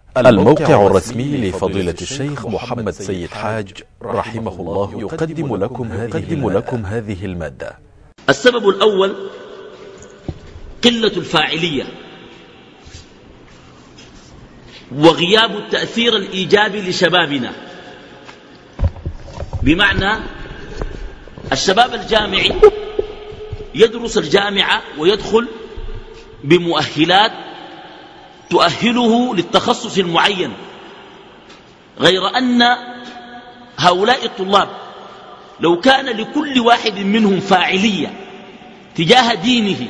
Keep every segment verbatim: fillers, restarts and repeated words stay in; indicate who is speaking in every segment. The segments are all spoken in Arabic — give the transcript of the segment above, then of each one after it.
Speaker 1: الموقع الرسمي لفضيلة الشيخ محمد سيد حاج رحمه الله يقدم لكم هذه, لكم هذه المادة.
Speaker 2: السبب الأول قلة الفاعلية وغياب التأثير الإيجابي لشبابنا. بمعنى الشباب الجامعي يدرس الجامعة ويدخل بمؤهلات تؤهله للتخصص المعين، غير أن هؤلاء الطلاب لو كان لكل واحد منهم فاعلية تجاه دينه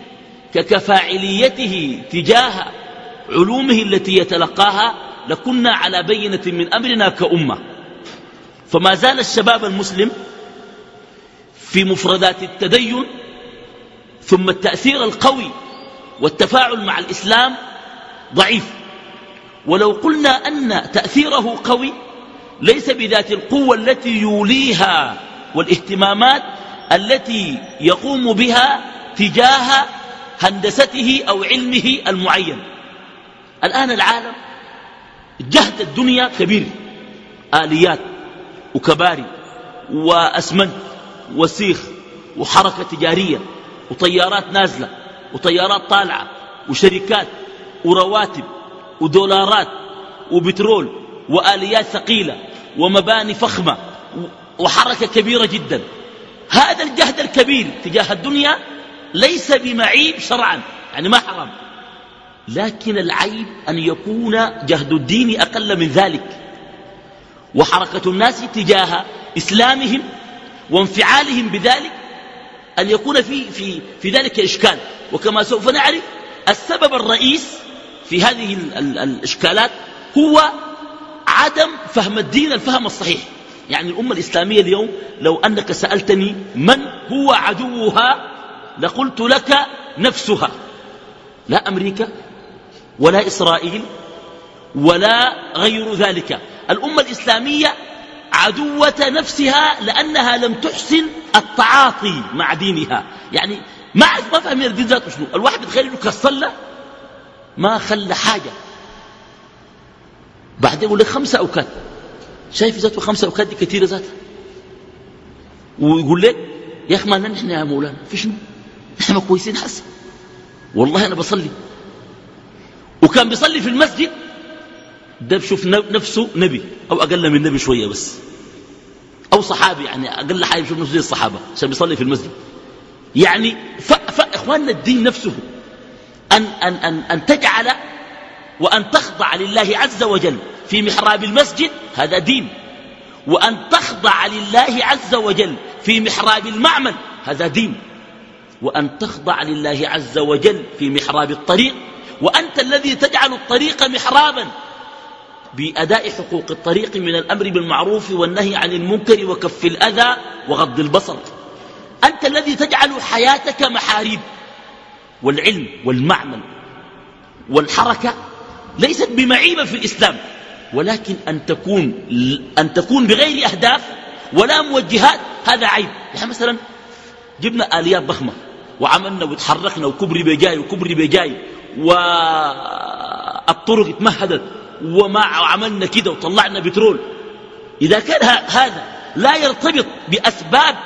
Speaker 2: ككفاعليته تجاه علومه التي يتلقاها لكنا على بينة من أمرنا كأمة. فما زال الشباب المسلم في مفردات التدين ثم التأثير القوي والتفاعل مع الإسلام ضعيف. ولو قلنا أن تأثيره قوي ليس بذات القوة التي يوليها والاهتمامات التي يقوم بها تجاه هندسته أو علمه المعين. الآن العالم جهد الدنيا كبير، آليات وكباري وأسمنت وسيخ وحركة تجارية وطيارات نازلة وطيارات طالعة وشركات ورواتب ودولارات وبترول وآليات ثقيلة ومباني فخمة وحركة كبيرة جدا. هذا الجهد الكبير تجاه الدنيا ليس بمعيب شرعا، يعني ما حرام، لكن العيب أن يكون جهد الدين أقل من ذلك، وحركة الناس تجاه إسلامهم وانفعالهم بذلك أن يكون في, في, في ذلك إشكال. وكما سوف نعرف السبب الرئيس في هذه ال ال الإشكالات هو عدم فهم الدين الفهم الصحيح. يعني الأمة الإسلامية اليوم لو أنك سألتني من هو عدوها لقلت لك نفسها، لا أمريكا ولا إسرائيل ولا غير ذلك. الأمة الإسلامية عدوة نفسها لأنها لم تحسن التعاطي مع دينها. يعني ما ما فهم الدين ذاته شنو. الواحد بتخيل له كالصلة ما خلى حاجة، بعدين يقول لك خمسة أوقات، شايف ذاته خمسة أوقات دي كثيرة ذاتها، ويقول لك يا أخي ما نحن يا مولانا في شنو، نحن ما كويسين حسن، والله أنا بصلي. وكان بيصلي في المسجد ده بشوف نفسه نبي أو أقل من نبي شوية بس، أو صحابي، يعني أقل حاجة بشوف نفسه زي الصحابة عشان بيصلي في المسجد. يعني فإخواننا الدين نفسه أن, أن, أن, أن تجعل وأن تخضع لله عز وجل في محراب المسجد هذا دين، وأن تخضع لله عز وجل في محراب المعمل هذا دين، وأن تخضع لله عز وجل في محراب الطريق، وأنت الذي تجعل الطريق محرابا بأداء حقوق الطريق من الأمر بالمعروف والنهي عن المنكر وكف الأذى وغض البصر. أنت الذي تجعل حياتك محاريب، والعلم والمعمل والحركة ليست بمعيبة في الإسلام، ولكن أن تكون, أن تكون بغير أهداف ولا موجهات هذا عيب. يعني مثلا جبنا آليات ضخمة وعملنا وتحركنا وكبري بجاي وكبري بجاي والطرق اتمهدت وما عملنا كده وطلعنا بترول. إذا كان هذا لا يرتبط بأسباب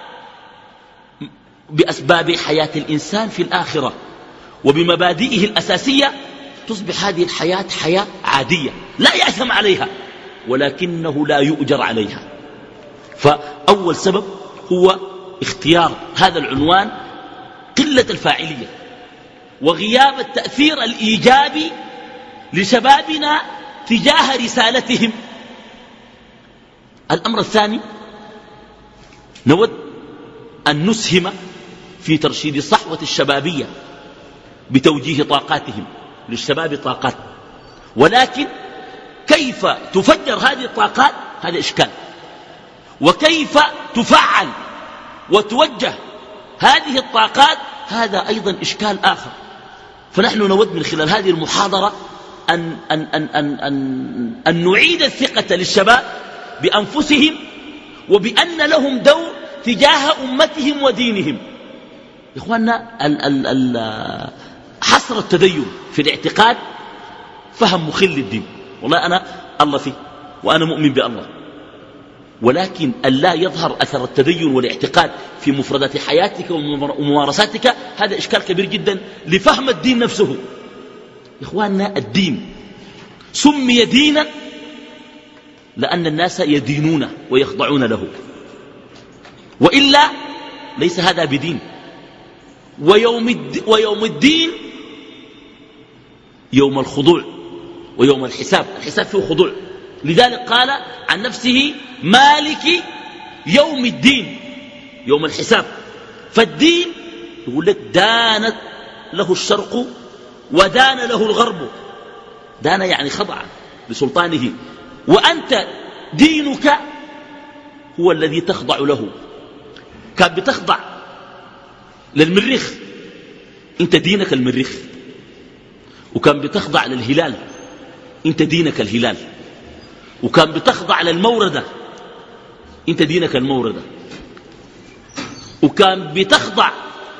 Speaker 2: بأسباب حياة الإنسان في الآخرة وبمبادئه الأساسية تصبح هذه الحياة حياة عادية لا يأثم عليها ولكنه لا يؤجر عليها. فأول سبب هو اختيار هذا العنوان قلة الفاعلية وغياب التأثير الإيجابي لشبابنا تجاه رسالتهم. الأمر الثاني نود أن نسهم في ترشيد صحوة الشبابية بتوجيه طاقاتهم. للشباب طاقات، ولكن كيف تفجر هذه الطاقات هذا إشكال، وكيف تفعل وتوجه هذه الطاقات هذا أيضا إشكال آخر. فنحن نود من خلال هذه المحاضرة أن, أن, أن, أن, أن, أن نعيد الثقة للشباب بأنفسهم وبأن لهم دور تجاه أمتهم ودينهم. إخواننا ال ال ال حصر التدين في الاعتقاد فهم مخل للدين، والله أنا الله فيه وأنا مؤمن بالله، ولكن ألا يظهر أثر التدين والاعتقاد في مفردات حياتك وممارساتك، هذا إشكال كبير جدا لفهم الدين نفسه. إخواننا، الدين سمي دينا لأن الناس يدينون ويخضعون له، وإلا ليس هذا بدين. ويوم, ويوم الدين يوم الخضوع ويوم الحساب، الحساب فيه خضوع. لذلك قال عن نفسه مالك يوم الدين، يوم الحساب. فالدين يقول لك دانت له الشرق ودان له الغرب، دان يعني خضع لسلطانه، وأنت دينك هو الذي تخضع له. كان بتخضع للمريخ، انت دينك المريخ، وكان بتخضع للهلال، انت دينك الهلال، وكان بتخضع للموردة، انت دينك الموردة، وكان بتخضع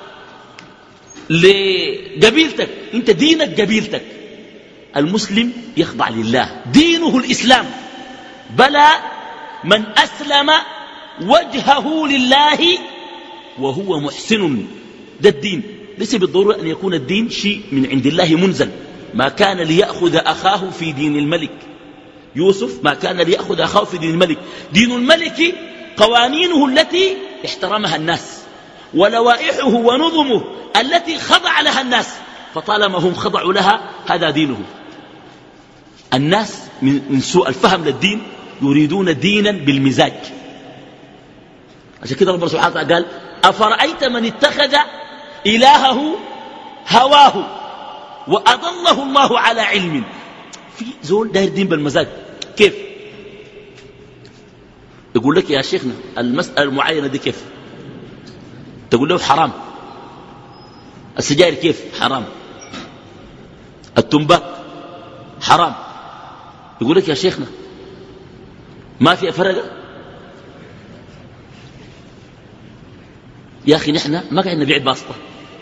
Speaker 2: لقبيلتك، انت دينك قبيلتك. المسلم يخضع لله، دينه الإسلام. بلى من أسلم وجهه لله وهو محسن، ده الدين. ليس بالضرورة أن يكون الدين شيء من عند الله منزل. ما كان ليأخذ أخاه في دين الملك، يوسف ما كان ليأخذ أخاه في دين الملك. دين الملك قوانينه التي احترمها الناس، ولوائحه ونظمه التي خضع لها الناس، فطالما هم خضعوا لها هذا دينه. الناس من سوء الفهم للدين يريدون دينا بالمزاج. عشان كده ربنا سبحانه وتعالى قال أفرأيت من اتخذ إلهه هواه وأضله الله على علم. في زول داير دين بالمزاج. كيف؟ يقول لك يا شيخنا المسألة المعينة دي كيف؟ تقول له حرام. السجائر كيف؟ حرام. التنباك حرام. يقول لك يا شيخنا ما في فرق. يا أخي نحن ما قاعد نبيع باسطة،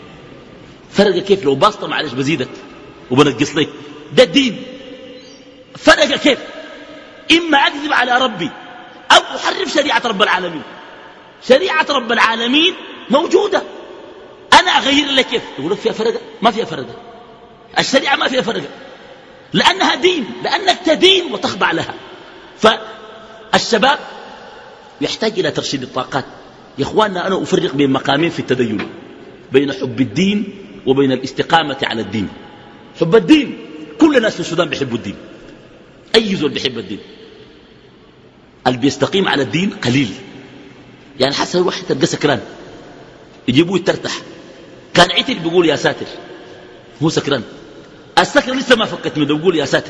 Speaker 2: فرق كيف؟ لو باسطة معلش بزيدك وبنقص لك، ده الدين. فرق كيف؟ إما أكذب على ربي أو أحرف شريعة رب العالمين. شريعة رب العالمين موجودة، أنا أغير لك كيف؟ يقول لك فيها فرق؟ ما فيها فرق. الشريعة ما فيها فرق، لأنها دين، لأنك تدين وتخضع لها. فالشباب يحتاج إلى ترشيد الطاقات. يا إخواننا، أنا أفرق بين مقامين في التدين، بين حب الدين وبين الاستقامة على الدين. حب الدين كل الناس في السودان بيحبوا الدين، أي زول بيحب الدين. اللي بيستقيم على الدين قليل، يعني حسن الواحد تبقى سكران يجيبوه يترتح، كان عتل بيقول يا ساتر، هو سكران. السكر لسه ما فكت منه بيقول يا ساتر.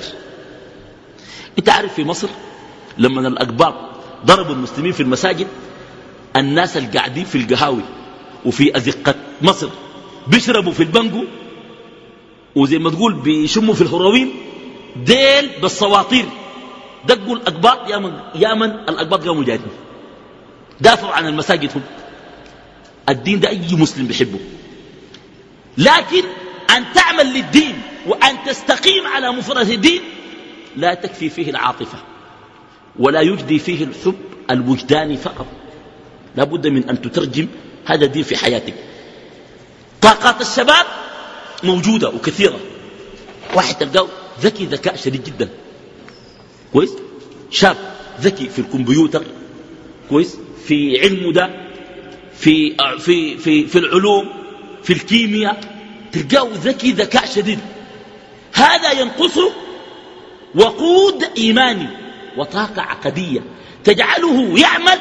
Speaker 2: انت عارف في مصر لما الأقباط ضربوا المسلمين في المساجد، الناس القاعدين في القهاوي وفي أزقة مصر بيشربوا في البنجو وزي ما تقول بيشموا في الهروين، ديل بالصواطير دقوا الأقباط. يا من, يا من الأقباط قاموا جاهدين دافعوا عن المساجد. هم الدين ده أي مسلم بيحبه، لكن أن تعمل للدين وأن تستقيم على مفردات الدين لا تكفي فيه العاطفة ولا يجدي فيه الحب الوجداني فقط، لا بد من أن تترجم هذا الدين في حياتك. طاقات الشباب موجودة وكثيرة. واحد تلقاه ذكي ذكاء شديد جدا، كويس، شاب ذكي في الكمبيوتر، كويس، في علمه ده، في, في, في, في العلوم، في الكيمياء، تلقاه ذكي ذكاء شديد. هذا ينقصه وقود إيماني وطاقة عقدية تجعله يعمل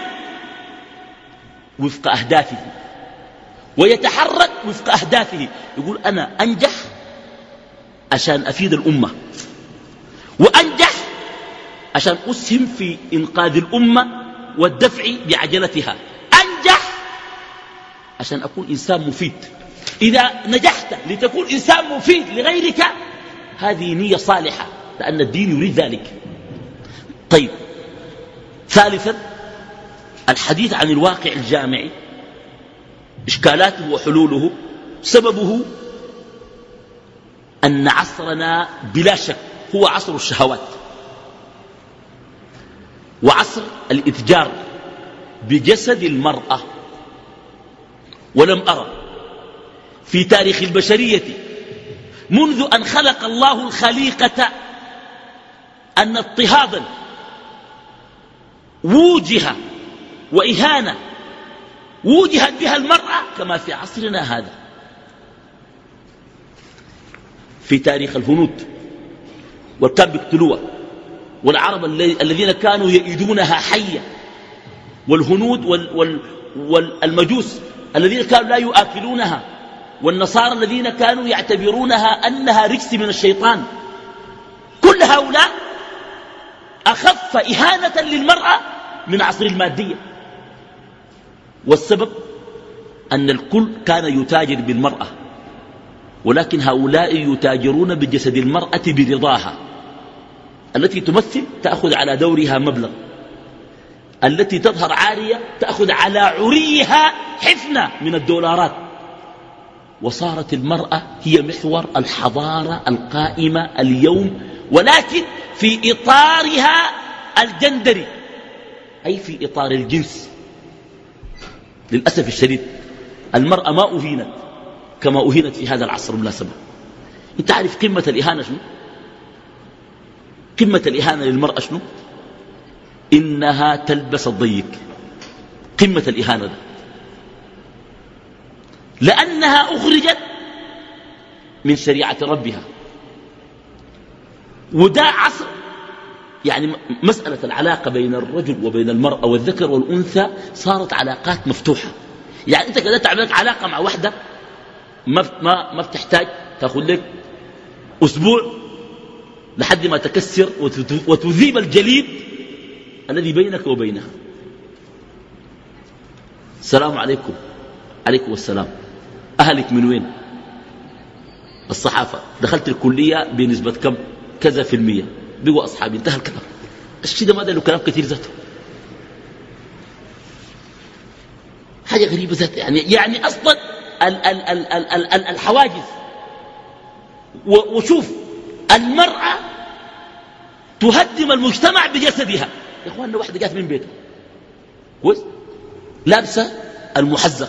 Speaker 2: وفق أهدافه ويتحرك وفق أهدافه. يقول أنا أنجح عشان أفيد الأمة، وأنجح عشان أسهم في إنقاذ الأمة والدفع بعجلتها، أنجح عشان أكون إنسان مفيد. إذا نجحت لتكون إنسان مفيد لغيرك هذه نية صالحة، لأن الدين يريد ذلك. طيب، ثالثا الحديث عن الواقع الجامعي، إشكالاته وحلوله. سببه أن عصرنا بلا شك هو عصر الشهوات وعصر الإتجار بجسد المرأة. ولم أرى في تاريخ البشرية منذ أن خلق الله الخليقة أن اضطهادا ووجه وإهانة ووجهت بها المرأة كما في عصرنا هذا. في تاريخ الهنود والكان بيقتلوها، والعرب الذين كانوا يئدونها حية، والهنود والمجوس الذين كانوا لا يؤكلونها، والنصارى الذين كانوا يعتبرونها أنها رجس من الشيطان. كل هؤلاء أخف إهانة للمرأة من عصر المادية. والسبب أن الكل كان يتاجر بالمرأة، ولكن هؤلاء يتاجرون بجسد المرأة برضاها، التي تمثل تأخذ على دورها مبلغ، التي تظهر عارية تأخذ على عريها حفنة من الدولارات. وصارت المرأة هي محور الحضارة القائمة اليوم، ولكن في إطارها الجندري، أي في إطار الجنس. للأسف الشديد المرأة ما أهينت كما أهينت في هذا العصر بالمناسبة. أنت عارف قمة الإهانة شنو؟ قمة الإهانة للمرأة شنو؟ إنها تلبس الضيق. قمة الإهانة ده. لأنها أخرجت من شريعة ربها. وده عصر يعني مسألة العلاقة بين الرجل وبين المرأة والذكر والأنثى صارت علاقات مفتوحة. يعني أنت كده تعملك علاقة مع واحدة ما ما ما بتحتاج تأخذ لك أسبوع لحد ما تكسر وتذيب الجليد الذي بينك وبينها. السلام عليكم. عليكم السلام. أهلك من وين؟ الصحافة. دخلت الكلية بنسبة كم؟ كذا في المية. بقوا أصحابي. انتهى الكلام. الشيء ده ما ده له كلام كثير ذاته. حاجة غريبة ذاته. يعني يعني أصلا ال ال ال ال ال ال الحواجز. وشوف المرأة تهدم المجتمع بجسدها. يا اخواننا واحدة جات من بيتها كويس لابسة المحزق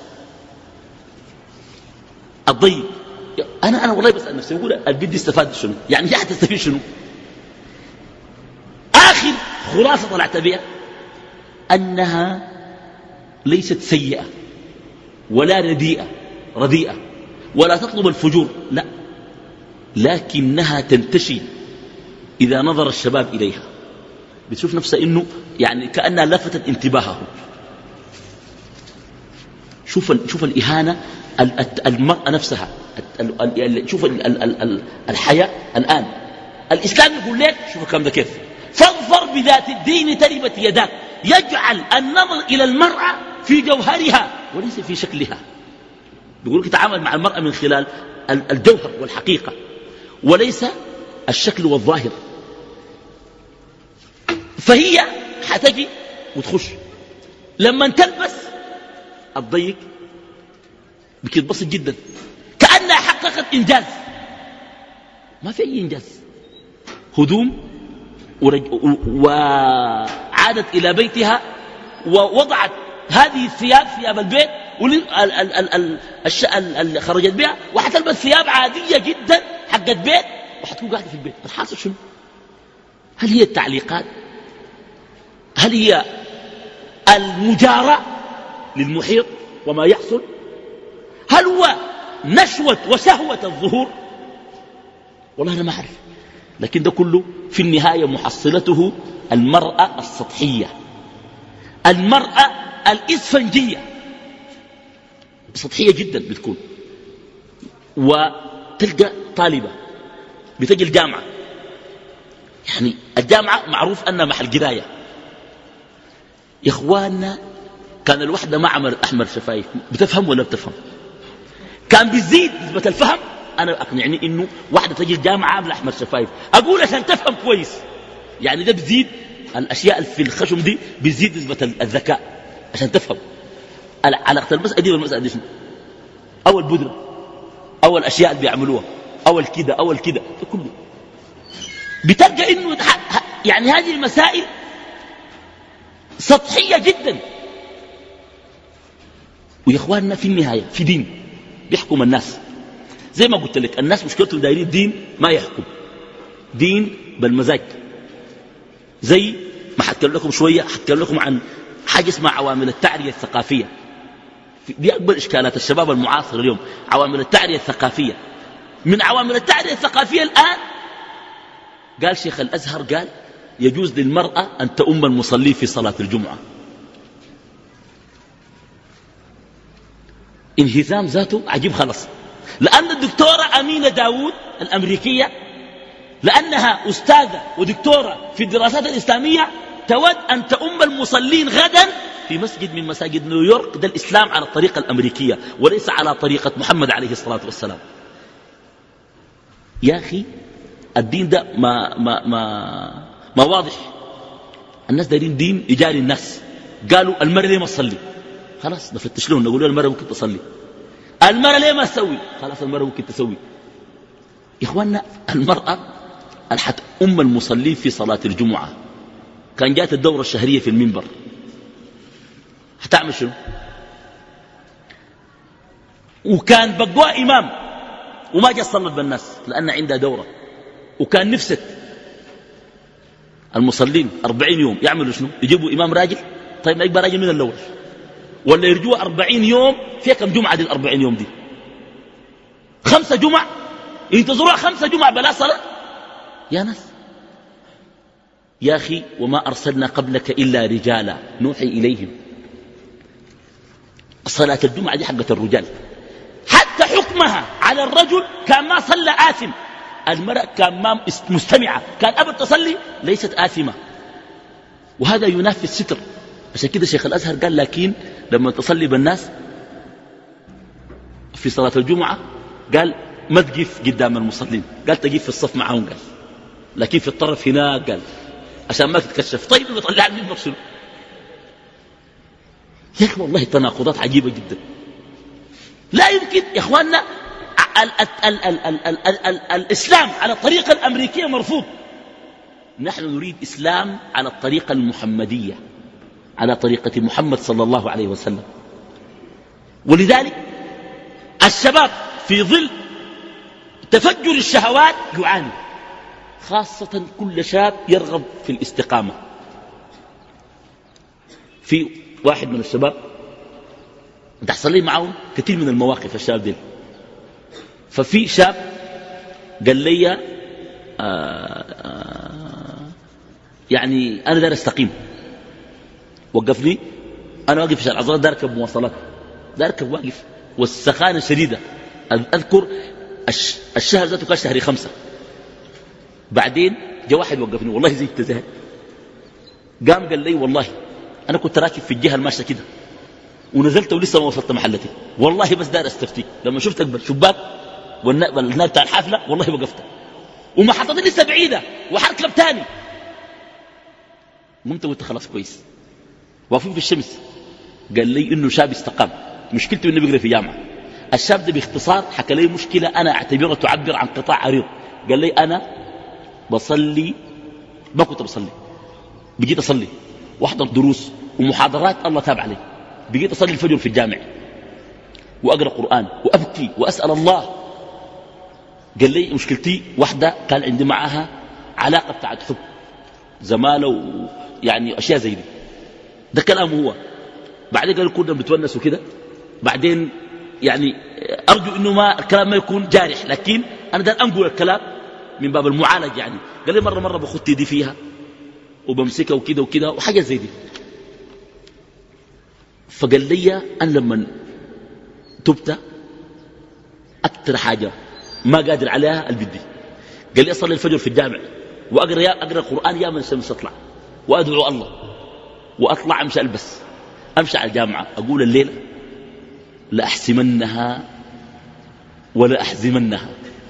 Speaker 2: الضيق. انا انا والله بسأل نفسي اقول البنت استفادت شنو؟ يعني هي حتستفيد شنو؟ اخر خلاصة طلعت بها انها ليست سيئة ولا رديئة رديئة ولا تطلب الفجور، لا، لكنها تنتشي إذا نظر الشباب إليها. بتشوف نفسها إنه يعني كأنها لفتت انتباههم. شوف شوف الإهانة. المرأة نفسها شوف الحياة الآن. الإسلام يقول لك شوف الكلام ده كيف: فاظفر بذات الدين تربت يداك. يجعل النظر إلى المرأة في جوهرها وليس في شكلها. بيقول لك تعامل مع المرأة من خلال الجوهر والحقيقة وليس الشكل والظاهر. فهي حتجي وتخش لما تلبس الضيق بتتبسط جدا كأنها حققت إنجاز. ما في أي إنجاز. هدوم ورج... وعادت إلى بيتها ووضعت هذه الثياب ثياب البيت اللي خرجت بها، وحتلبس ثياب عادية جدا حقت بيت وحتكون قاعدة في البيت. الحاصل شنو؟ هل هي التعليقات؟ هل هي المجارة للمحيط وما يحصل؟ هل هو نشوة وشهوة الظهور؟ والله أنا ما أعرف. لكن ده كله في النهاية محصلته المرأة السطحية، المرأة الإسفنجية، سطحية جدا بتكون. وتلقى طالبة بتجي الجامعة، يعني الجامعة معروف أنها محل قراية. يا إخواننا كان الوحدة ما عمل أحمر شفايف بتفهم ولا بتفهم؟ كان بيزيد نسبة الفهم. أنا أقنعني إنه واحدة تجي الجامعة عاملة أحمر شفايف، أقول عشان تفهم كويس. يعني ده بيزيد الأشياء في الخشم دي، بيزيد نسبة الذكاء عشان تفهم. علاقة المسألة دي والمسألة دي شنو؟ أول بودرة، أول أشياء اللي بيعملوها، أول كده أول كده، ده كله بتلقى إنه يعني هذه المسائل سطحية جدا. ويا إخواننا في النهاية في دين بيحكم الناس. زي ما قلت لك الناس مشكلتهم دايرين دين ما يحكم، دين بالمزاج. زي ما حتكلم لكم شوية، حتكلم لكم عن حاجة اسمها عوامل التعرية الثقافية. دي أكبر إشكالات الشباب المعاصر اليوم، عوامل التعرية الثقافية. من عوامل التعرية الثقافية الآن قال شيخ الأزهر قال يجوز للمرأة أن تؤم المصلي في صلاة الجمعة. انهزام ذاته عجيب خلص. لأن الدكتورة أمينة داود الأمريكية لأنها أستاذة ودكتورة في الدراسات الإسلامية تود أن تؤم المصلين غدا في مسجد من مساجد نيويورك. ده الإسلام على الطريقة الأمريكية وليس على طريقة محمد عليه الصلاة والسلام. يا أخي الدين ده ما, ما, ما, ما واضح. الناس دارين دين يجاري الناس. قالوا المرأة ليه ما تصلي؟ خلاص نفتش لهم نقول المرأة ممكن تصلي. المرأة ليه ما تسوي؟ خلاص المرأة ممكن تسوي. يا إخواننا المرأة الحت أم المصلين في صلاة الجمعة كان جات الدورة الشهرية في المنبر هتعمل شنو؟ وكان بقوا إمام وما جاء صلت بالناس لأن عندها دورة. وكان نفسك المصلين أربعين يوم يعملوا شنو؟ يجيبوا إمام راجل. طيب ما يبقى راجل من الأول ولا يرجوه أربعين يوم. فيها كم جمعة دي الأربعين يوم دي؟ خمسة جمع ينتظروها خمسة جمع بلا صلاة يا ناس. يا أخي وما أرسلنا قبلك إلا رجالا نوحي إليهم. صلاة الجمعة دي حقة الرجال. حتى حكمها على الرجل كان ما صلى آثم. المرأة كان ما مستمعة كان أبد تصلي ليست آثمة. وهذا ينافي الستر. عشان كده شيخ الأزهر قال لكن لما تصلي بالناس في صلاة الجمعة قال ما تقف قدام المصلين، قال تقف في الصف معهم، قال لكن في الطرف هناك قال عشان ما تتكشف. طيب يطلع المنبر شنو؟ يا أخي والله تناقضات عجيبة جدا. لا يمكن يا إخواننا ال ال ال ال ال ال ال ال الإسلام على الطريقة الأمريكية مرفوض. نحن نريد إسلام على الطريقة المحمدية على طريقة محمد صلى الله عليه وسلم. ولذلك الشباب في ظل تفجر الشهوات يعاني، خاصة كل شاب يرغب في الاستقامة. في واحد من الشباب تحصل لي معهم كثير من المواقف الشاب دي. ففي شاب قال لي آآ آآ يعني أنا دار استقيم، وقفني أنا واقف في شارع العزرات دار أركب مواصلات، دار أركب واقف والسخانة شديدة. أذكر الشهر ذاته كان شهري خمسة. بعدين جاء واحد وقفني والله زي التزهد، قام قال لي والله أنا كنت راكب في الجهة الماشية كده ونزلت ولسه ما وصلت محلتي، والله بس دار استفتي لما شفتك بالشباك والنار بتاع الحافلة والله وقفت ومحطتي لسه بعيدة وحركب تاني. قمت قلت خلاص كويس. واقفين في الشمس قال لي إنه شاب استقام، مشكلته إنه بيقرأ في جامعة. الشاب ده باختصار حكى لي مشكلة أنا أعتبرها تعبر عن قطاع عريض. قال لي أنا بصلي ما كنت بصلي، بجيت أصلي واحضر دروس ومحاضرات الله تابع لي، بجيت أصلي الفجر في الجامع وأقرأ قرآن وأبكي وأسأل الله. قال لي مشكلتي واحدة كان عندي معها علاقة بتاعت حب زمالة يعني أشياء زي دي. ده كلامه هو. بعدين قال كنا بنتونس وكده. بعدين يعني أرجو إنه ما الكلام ما يكون جارح، لكن أنا دار أنقل الكلام من باب المعالج. يعني قال لي مرة مرة بخط يدي فيها وبمسكها وكده وكده وحاجة زي دي. فقال لي أنا لما تبت أكتر حاجة ما قادر عليها البدي. قال لي أصلي الفجر في الجامع وأقرأ يا أقرأ القرآن يا من الشمس تطلع وأدعو الله وأطلع أمشي ألبس أمشي على الجامعة أقول الليلة لأحسمنها ولا أحزمنها.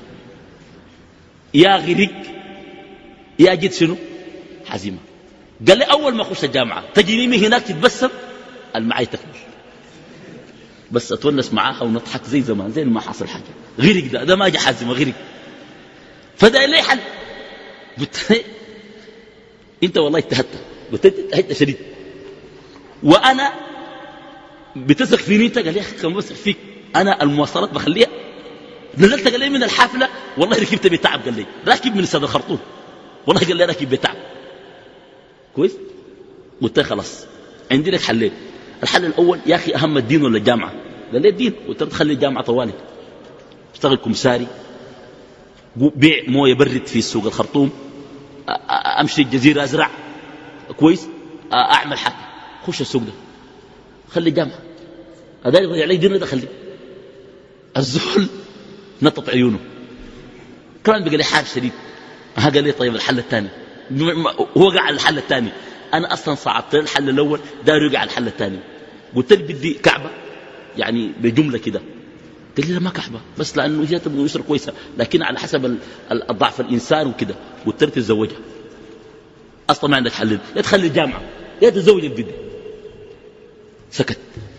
Speaker 2: يا غريق يا جد شنو حزيمة. قال لي أول ما أخش الجامعة تجيني من هناك تتبسم المعاي تكمل، بس أتونس معاها ونضحك زي زمان زي ما حصل حاجة. غريق ده ده ما جاء حازمة غريق. فده ليه حل. قلت له انت والله اجتهدت، قلت له اجتهدت شديد وانا بتثق في نيتك. قال لي يا اخي كم بثق فيك، انا المواصلات بخليها. نزلت قال لي من الحافله والله ركبت بتعب، قال لي راكب من استاد الخرطوم والله، قال لي راكب بتعب كويس. قلت له خلاص عندي لك حلين. الحل الاول يا اخي اهم الدين ولا الجامعه؟ قال لي الدين. قلت له تخلي الجامعه طوالي، اشتغل كمساري، بيع مويه برد في سوق الخرطوم، امشي الجزيره ازرع كويس، اعمل حاجه، خش السوق ده، خلي الجامعه هذا يضيع علي دين، ده خليه. الزول نطط عيونه كمان بقى لي حاج شديد. ها قال لي طيب الحل الثاني، هو قاعد على الحل الثاني، انا اصلا صعدت الحل الاول داري يقع على الحل الثاني. قلت له بدي كعبه يعني بجمله كده. قال لي لا ما كعبه، بس لانه هي تبغى يسر كويسه، لكن على حسب الضعف الانسان وكده. قلت له تتزوجها، اصلا ما عندك حل، يا تخلي الجامعه يا تتزوج البدي. سكت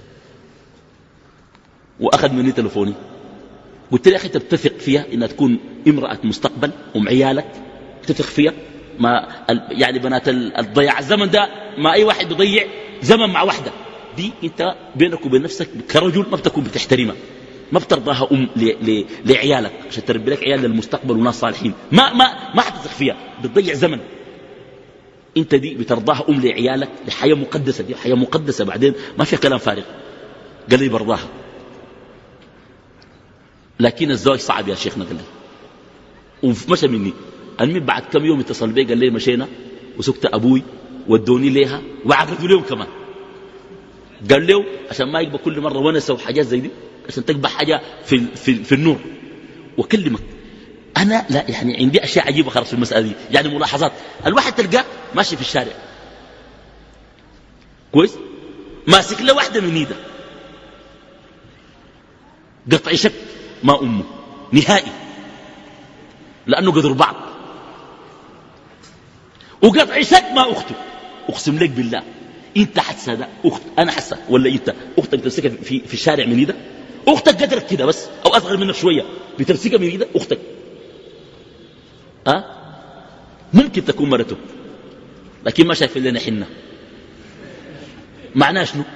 Speaker 2: واخذ مني تلفوني. قلت له يا اخي تتفق فيها انها تكون امراه مستقبل ام عيالك، تتفق فيها ما يعني بنات الضياع الزمن ده، ما اي واحد بيضيع زمن مع واحده دي، انت بينك وبين نفسك كرجل ما بتكون بتحترمها، ما بترضاها ام لعيالك عشان تربي لك عيال للمستقبل وناس صالحين، ما ما ما حتثق فيها، بتضيع زمن. انت دي بترضاها ام لعيالك لحياه مقدسه، دي حياه مقدسه بعدين ما فيها كلام فارغ. قال لي برضاها، لكن الزواج صعب يا شيخنا. قال لي ومشى مني. المهم بعد كم يوم اتصل بي قال لي مشينا وسكت ابوي ودوني ليها وعقدوا لهم كمان. قال له عشان ما يقبل كل مره ونسه وحاجات زي دي، عشان تقبل حاجه في, في, في النور. وكلمك انا لا يعني عندي اشياء عجيبه خلاص في المساله دي، يعني ملاحظات. الواحد تلقاه ماشي في الشارع كويس ماسك له واحده من ايده، قطع شك ما امه نهائي لانه قدروا بعض، وقطع شك ما اخته. اقسم لك بالله انت حتسا ده اخت، انا حسا ولا انت اختك بتمسكها في, في الشارع من ايدك، اختك قدرك كده بس او اصغر منك شويه بتمسكها من ايدك اختك، أه؟ ممكن تكون مرته لكن ما شايف لنا حنه. معناه شنو؟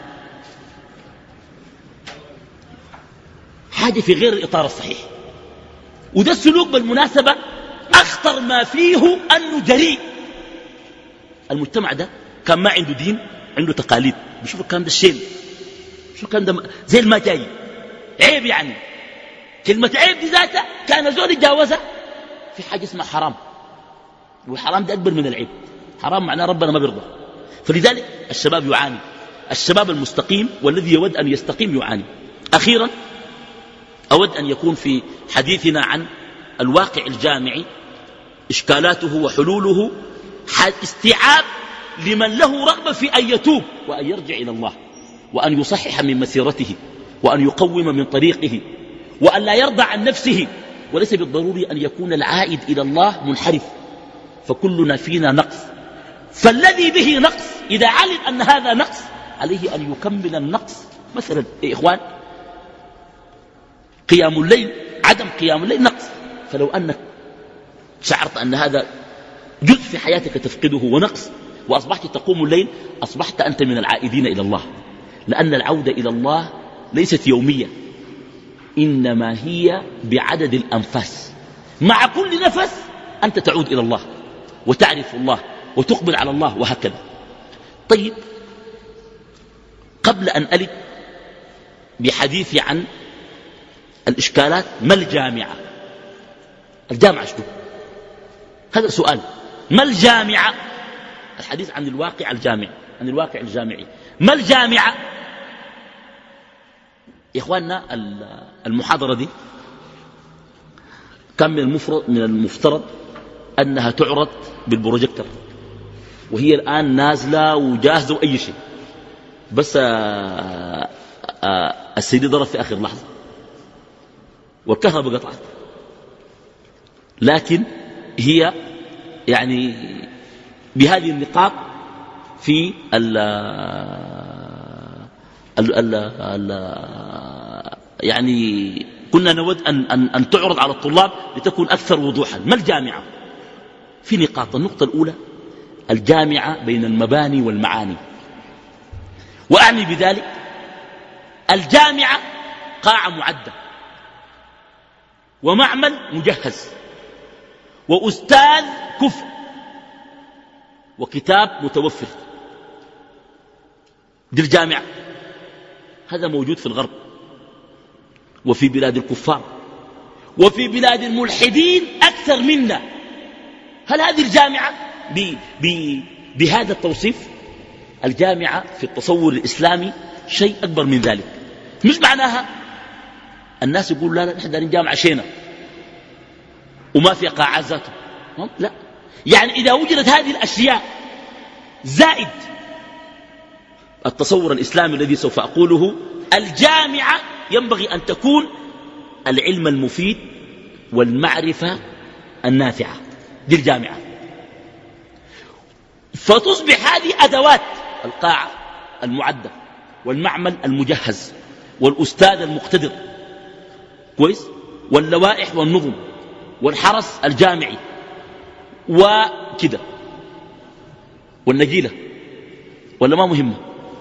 Speaker 2: حاجه في غير الاطار الصحيح. وده السلوك بالمناسبه اخطر ما فيه انه جريء. المجتمع ده كان ما عنده دين، عنده تقاليد، بيشوف الكلام ده الشين، شو الكلام ده زي ما جاي عيب. يعني كلمة عيب دي ذاتها كان زول يتجاوزها في حاجة اسمها حرام، والحرام ده أكبر من العيب. حرام معناه ربنا ما بيرضى. فلذلك الشباب يعاني، الشباب المستقيم والذي يود أن يستقيم يعاني. أخيرا أود أن يكون في حديثنا عن الواقع الجامعي إشكالاته وحلوله استيعاب لمن له رغبة في أن يتوب وأن يرجع إلى الله وأن يصحح من مسيرته وأن يقوم من طريقه وأن لا يرضى عن نفسه. وليس بالضروري أن يكون العائد إلى الله منحرف، فكلنا فينا نقص. فالذي به نقص إذا علم أن هذا نقص عليه أن يكمل النقص. مثلا يا إخوان قيام الليل، عدم قيام الليل نقص، فلو أنك شعرت أن هذا جزء في حياتك تفقده ونقص وأصبحت تقوم الليل، أصبحت أنت من العائدين إلى الله. لأن العودة إلى الله ليست يومية، إنما هي بعدد الأنفاس. مع كل نفس أنت تعود إلى الله وتعرف الله وتقبل على الله وهكذا. طيب قبل أن ألد بحديثي عن الإشكالات، ما الجامعة؟ الجامعة شنو؟ هذا سؤال. ما الجامعة؟ الحديث عن الواقع الجامعي، عن الواقع الجامعي. ما الجامعة؟ يا إخواننا المحاضرة دي كان من المفروض من المفترض أنها تعرض بالبروجيكتور، وهي الآن نازلة وجاهزة وأي شيء، بس السيدي ضرب في آخر لحظة والكهرباء قطعت. لكن هي يعني بهذه النقاط في ال ال ال ال يعني كنا نود أن, أن, أن تعرض على الطلاب لتكون أكثر وضوحا. ما الجامعة؟ في نقاط. النقطة الأولى الجامعة بين المباني والمعاني، وأعني بذلك الجامعة قاعة معدة ومعمل مجهز وأستاذ كفء وكتاب متوفر، دي الجامعة. هذا موجود في الغرب وفي بلاد الكفار وفي بلاد الملحدين أكثر منا. هل هذه الجامعة ب... ب... بهذا التوصيف؟ الجامعة في التصور الإسلامي شيء أكبر من ذلك. مش معناها الناس يقول لا لا نحن دارين جامعة شينا وما في قاعات ذاته، لا. يعني إذا وجدت هذه الأشياء زائد التصور الإسلامي الذي سوف أقوله، الجامعة ينبغي أن تكون العلم المفيد والمعرفة النافعة، دي الجامعة. فتصبح هذه أدوات القاعة المعدة والمعمل المجهز والأستاذ المقتدر كويس واللوائح والنظم والحرس الجامعي وكده والنجيلة، ولا ما مهمة؟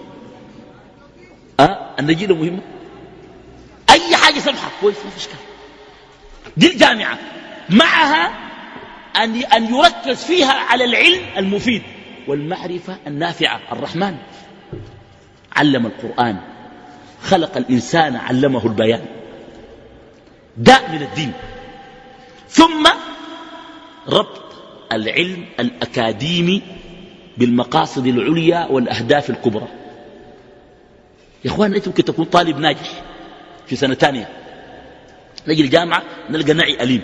Speaker 2: أه؟ النجيلة مهمة، أي حاجة سمحة كويس ما في إشكال. دي الجامعة معها أن أن يركز فيها على العلم المفيد والمعرفة النافعة. الرحمن علم القرآن، خلق الإنسان علمه البيان، داء من الدين. ثم ربط العلم الأكاديمي بالمقاصد العليا والأهداف الكبرى. يا أخوان أنت ممكن تكون طالب ناجح في سنة ثانية، نجي الجامعة نلقى نعي أليم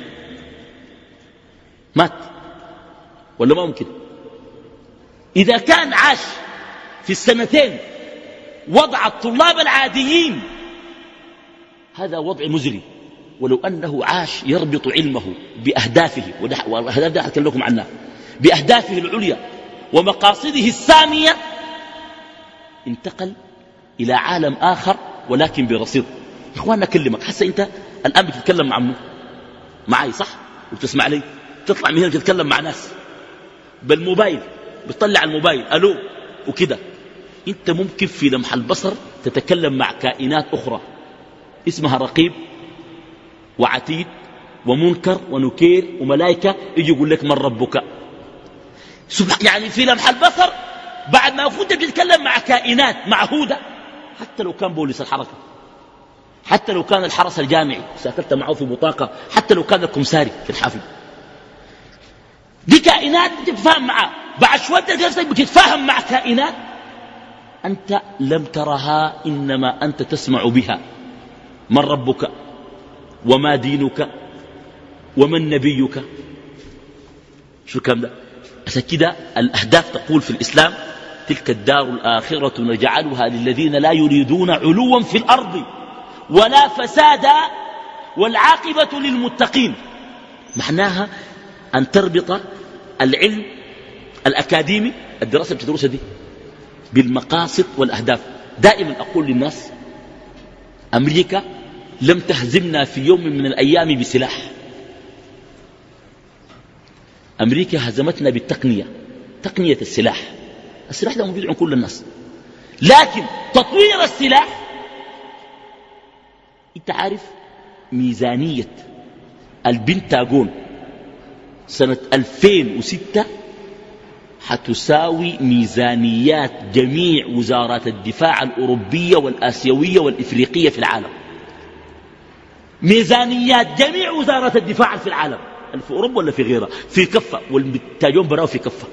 Speaker 2: مات، ولا ما ممكن؟ إذا كان عاش في السنتين وضع الطلاب العاديين هذا وضع مزري، ولو أنه عاش يربط علمه بأهدافه، وأهداف ده أتكلم لكم عنها، بأهدافه العليا ومقاصده السامية، انتقل إلى عالم آخر ولكن برصيد. إخواننا أكلمك حسا أنت الآن بتتكلم مع منه معي صح وبتسمع لي، تطلع من هنا تتكلم مع ناس بالموبايل، بتطلع الموبايل ألو وكده. أنت ممكن في لمح البصر تتكلم مع كائنات أخرى اسمها رقيب وعتيد ومنكر ونكير وملائكة، يجي يقول لك من ربك. يعني في لمح البصر بعد ما كنت بتتكلم مع كائنات معهودة، حتى لو كان بوليس الحركة، حتى لو كان الحرس الجامعي ساكلت معه في بطاقة، حتى لو كان الكمساري في الحافل، دي كائنات بتتفاهم معها. بعد شوية نفسك بتتفاهم مع كائنات أنت لم ترها إنما أنت تسمع بها. من ربك وما دينك ومن نبيك، شو الكلام ده؟ عشان كده الأهداف تقول في الإسلام تلك الدار الآخرة نجعلها للذين لا يريدون علوا في الأرض ولا فسادا والعاقبة للمتقين. معناها أن تربط العلم الأكاديمي الدراسة اللي بتدرسها دي بالمقاصد والأهداف. دائما أقول للناس أمريكا لم تهزمنا في يوم من الأيام بسلاح، أمريكا هزمتنا بالتقنية، تقنية السلاح. السلاح ده موجود عند كل الناس، لكن تطوير السلاح، انت عارف ميزانية البنتاغون سنة ألفين وستة حتساوي ميزانيات جميع وزارات الدفاع الأوروبية والآسيوية والإفريقية في العالم. ميزانيات جميع وزارات الدفاع في العالم، في أوروبا ولا في غيرها، في كفة، والتاجون براو في كفة.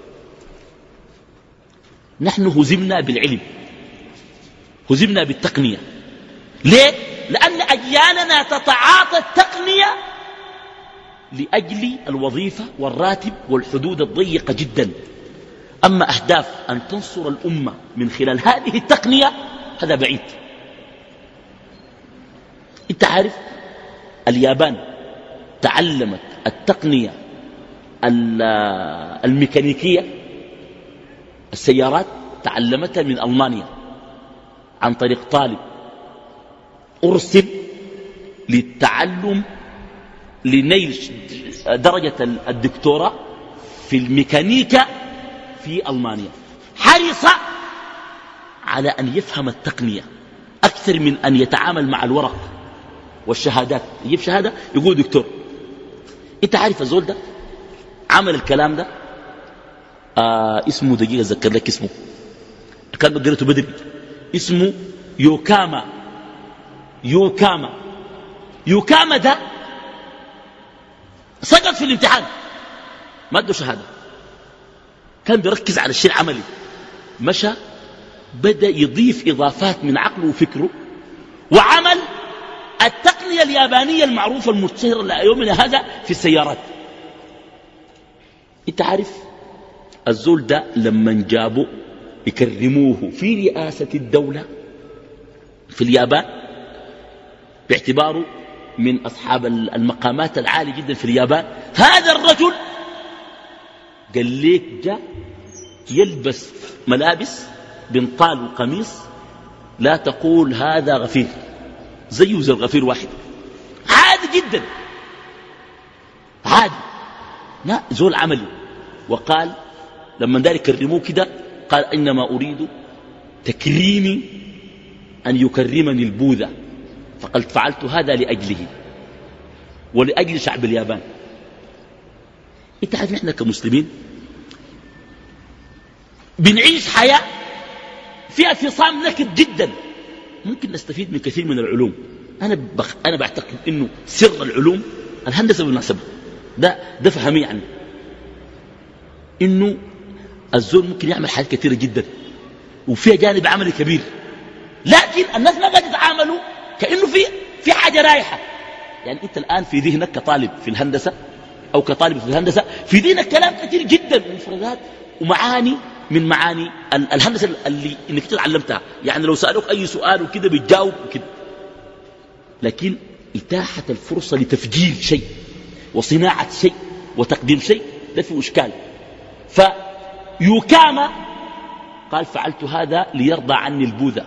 Speaker 2: نحن هزمنا بالعلم، هزمنا بالتقنية. ليه؟ لأن أجيالنا تتعاطى التقنية لأجل الوظيفة والراتب والحدود الضيقة جدا. أما أهداف أن تنصر الأمة من خلال هذه التقنية هذا بعيد. أنت عارف اليابان تعلمت التقنية الميكانيكية، السيارات تعلمتها من ألمانيا عن طريق طالب أرسل للتعلم لنيل درجة الدكتوراه في الميكانيكا في ألمانيا، حرص على أن يفهم التقنية أكثر من أن يتعامل مع الورق والشهادات. يجيب شهادة يقول دكتور. أنت عارف الزول ده عمل الكلام ده آه اسمه دقيقة أذكر لك اسمه، كان قريته بدري، اسمه يوكاما. يوكاما يوكاما ده سقط في الامتحان، ما ادوا شهادة. كان بيركز على الشيء العملي، مشى بدأ يضيف إضافات من عقله وفكره، وعمل التقنية اليابانية المعروفة المشتهرة ليومنا هذا في السيارات. انت عارف الزول ده لما جابوا يكرموه في رئاسة الدولة في اليابان باعتباره من أصحاب المقامات العالية جدا في اليابان، هذا الرجل قال ليك جاء يلبس ملابس بنطال وقميص لا تقول هذا غفير، زيه زي الغفير واحد، عادي جدا عادي، لا زول عملي. وقال لما دار يكرموه كده قال إنما أريد تكريمي أن يكرمني البوذا، فقلت فعلت هذا لأجله ولأجل شعب اليابان. انت عارف نحن كمسلمين بنعيش حياة فيها فصام نكد جدا، ممكن نستفيد من كثير من العلوم. أنا, بخ... أنا بعتقد إنه سر العلوم الهندسة بالمناسبة ده, ده فهمي يعني إنه الزول ممكن يعمل حاجات كثيرة جدا وفيها جانب عملي كبير، لكن الناس ما قاعد يتعاملوا كأنه في في حاجة رايحة. يعني أنت الآن في ذهنك كطالب في الهندسة أو كطالب في الهندسة في ذهنك كلام كثير جدا ومفردات ومعاني من معاني الهندسة اللي إنك تعلمتها، يعني لو سألوك أي سؤال وكده بتجاوب وكده، لكن اتاحت الفرصة لتفجير شيء وصناعة شيء وتقديم شيء ده في إشكال. فيوكاما قال فعلت هذا ليرضى عني البوذا،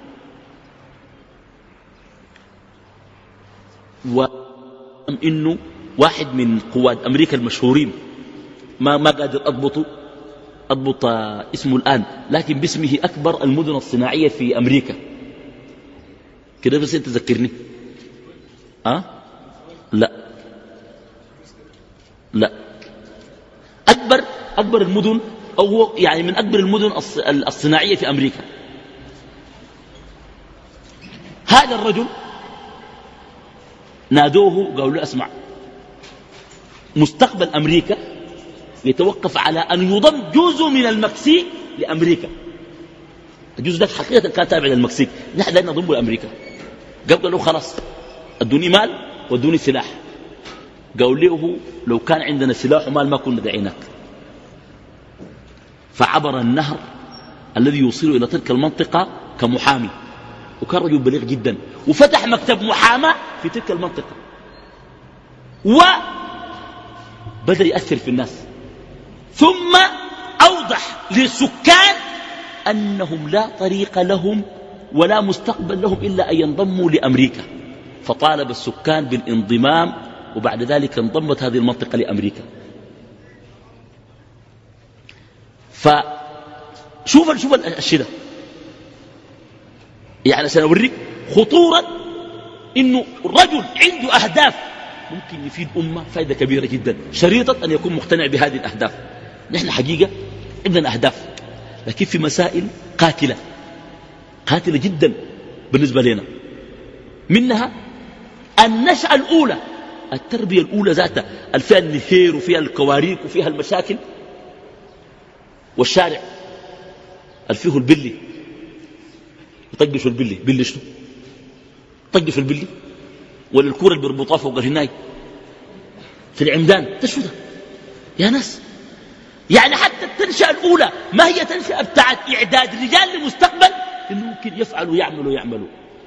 Speaker 2: وإنه واحد من قواد أمريكا المشهورين ما ما قادر أضبطه أضبط اسمه الآن، لكن باسمه أكبر المدن الصناعية في أمريكا كده، بس أنت تذكرني. أه؟ لا لا أكبر أكبر المدن، أو هو يعني من أكبر المدن الصناعية في أمريكا. هذا الرجل نادوه قالوا له اسمع، مستقبل أمريكا يتوقف على أن يضم جزء من المكسيك لأمريكا. الجزء ده حقيقة كان تابع للمكسيك، نحن لا نضمه لأمريكا. قالوا له خلاص ادوني مال وادوني سلاح. قالوا له لو كان عندنا سلاح ومال ما كنا دعيناك. فعبر النهر الذي يوصل إلى تلك المنطقة كمحامي، وكان رجل بليغ جدا، وفتح مكتب محاماة في تلك المنطقة، وبدأ يأثر في الناس، ثم أوضح للسكان أنهم لا طريق لهم ولا مستقبل لهم إلا أن ينضموا لأمريكا، فطالب السكان بالانضمام، وبعد ذلك انضمت هذه المنطقة لأمريكا. فشوف شوف الشيء ده، يعني سنوريك خطورة إنه الرجل عنده أهداف ممكن يفيد أمة فائدة كبيرة جدا، شريطة أن يكون مقتنع بهذه الأهداف. نحن حقيقة عندنا أهداف، لكن في مسائل قاتلة قاتلة جدا بالنسبة لنا، منها النشأة الأولى، التربية الأولى ذاتها فيها النهير وفيها الكواريك وفيها المشاكل، والشارع الفيه البلي يطقشوا البلي. بلي شنو؟ طقشوا البلي ولا الكورة اللي بيربطوها فوق الهناي في العمدان، ده شو ده يا ناس؟ يعني حتى التنشئة الأولى ما هي تنشئة بتاعت إعداد رجال لمستقبل إنه ممكن يفعلوا يعملوا يعملوا.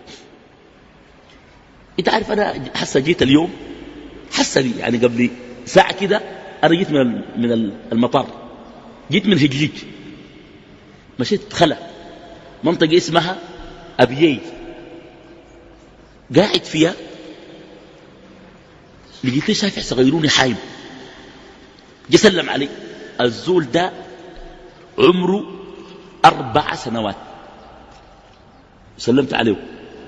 Speaker 2: أنت عارف أنا حاسة جيت اليوم، حاسة لي يعني قبل ساعة كده أنا جيت من من المطار، جيت من هجليج، مشيت خلا منطقة اسمها أبيي، قاعد فيها لقيت لي شافع صغيروني حايم، جي سلم علي، الزول ده عمره أربع سنوات سلمت عليه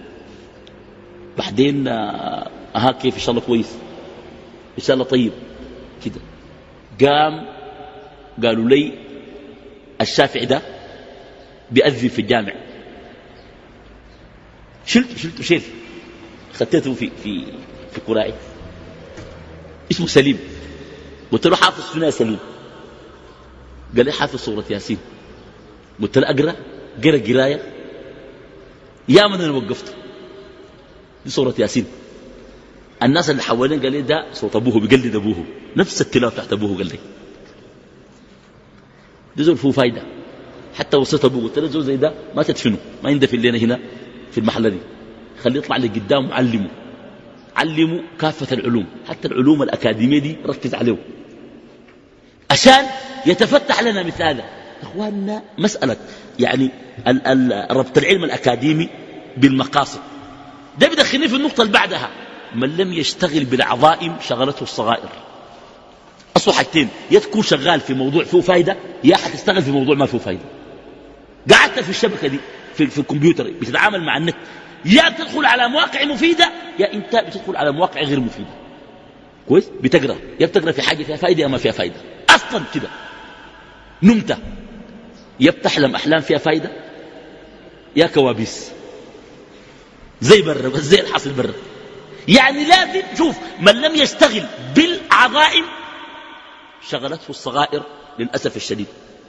Speaker 2: بعدين ها كيف إن شاء الله كويس إن شاء الله طيب كده قام قالوا لي الشافعي ده بيأذن في الجامع شلت شلت شيل خدته في في في كراعي اسمه سليم قلت له حافظ شنو يا سليم قال لي حافظ سورة ياسين قلت له أقرأ قرأ قراية يا من أنا وقفته دي سورة ياسين الناس اللي حوالين قال لي ده صوت أبوه بيقلد أبوه نفس التلاوة تحت أبوه قال لي ده زول فيه فايدة حتى وصلت أبوه قلت له زول زي ده ما تدفنه ما يندفن لنا هنا في المحل دي خليه يطلع لي قدام وعلمه علموا كافة العلوم حتى العلوم الأكاديمية دي ركز عليه عشان يتفتح لنا مثل هذا. إخواننا مسألة يعني ال ال ربط العلم الأكاديمي بالمقاصد ده بدخلني في النقطة اللي بعدها من لم يشتغل بالعظائم شغلته الصغائر. أصل حاجتين يا تكون شغال في موضوع فيه فايدة يا حتشتغل في موضوع ما فيه فايدة. قعدت في الشبكة دي في, في الكمبيوتر بتتعامل مع النت يا بتدخل على مواقع مفيدة يا انت بتدخل على مواقع غير مفيدة كويس بتقرأ يا بتقرأ في حاجة فيها فايدة يا ما فيها فايدة أصلا كده نمت يا بتحلم أحلام فيها فايدة يا كوابيس زي برا بس زي الحاصل برا. يعني لازم شوف من لم يشتغل بالعظائم شغلته الصغائر للأسف الشديد.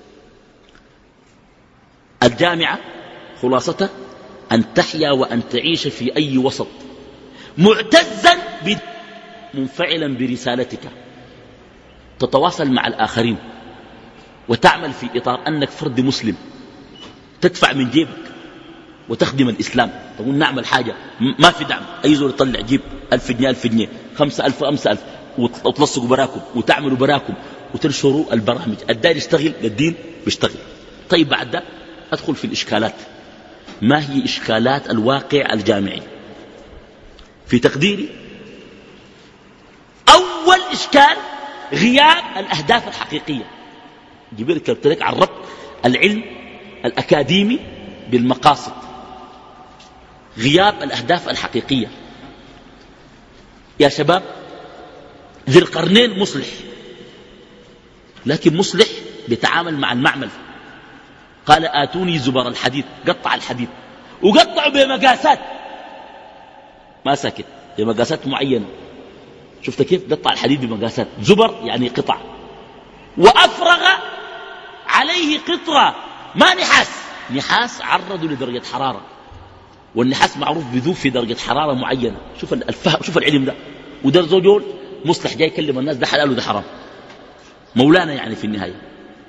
Speaker 2: الجامعة خلاصتها أن تحيا وأن تعيش في أي وسط معتزا منفعلا برسالتك تتواصل مع الآخرين وتعمل في إطار أنك فرد مسلم تدفع من جيبك وتخدم الإسلام تقول نعمل حاجة ما في دعم أي زول يطلع جيب ألف جنيه ألف جنيه خمسة ألف خمسة ألف وتلصقوا براكم وتعملوا براكم وتنشروا البرامج الدار يشتغل للدين بيشتغل. طيب بعد ده أدخل في الإشكالات. ما هي إشكالات الواقع الجامعي؟ في تقديري أول إشكال غياب الأهداف الحقيقية. جبير كتبت لك عن ربط العلم الأكاديمي بالمقاصد. غياب الأهداف الحقيقية. يا شباب ذي القرنين مصلح لكن مصلح بيتعامل مع المعمل. قال آتوني زبر الحديد قطع الحديد وقطعوا بمقاسات ما ساكت بمقاسات معينة. شفت كيف قطع الحديد بمقاسات زبر يعني قطع وأفرغ عليه قطرة ما نحاس نحاس عرضوا لدرجة حرارة والنحاس معروف بذوب في درجة حرارة معينة. شوف الفهم شوف العلم ده وده زوجول مصلح جاي يكلم الناس ده حلال وده حرام مولانا يعني في النهاية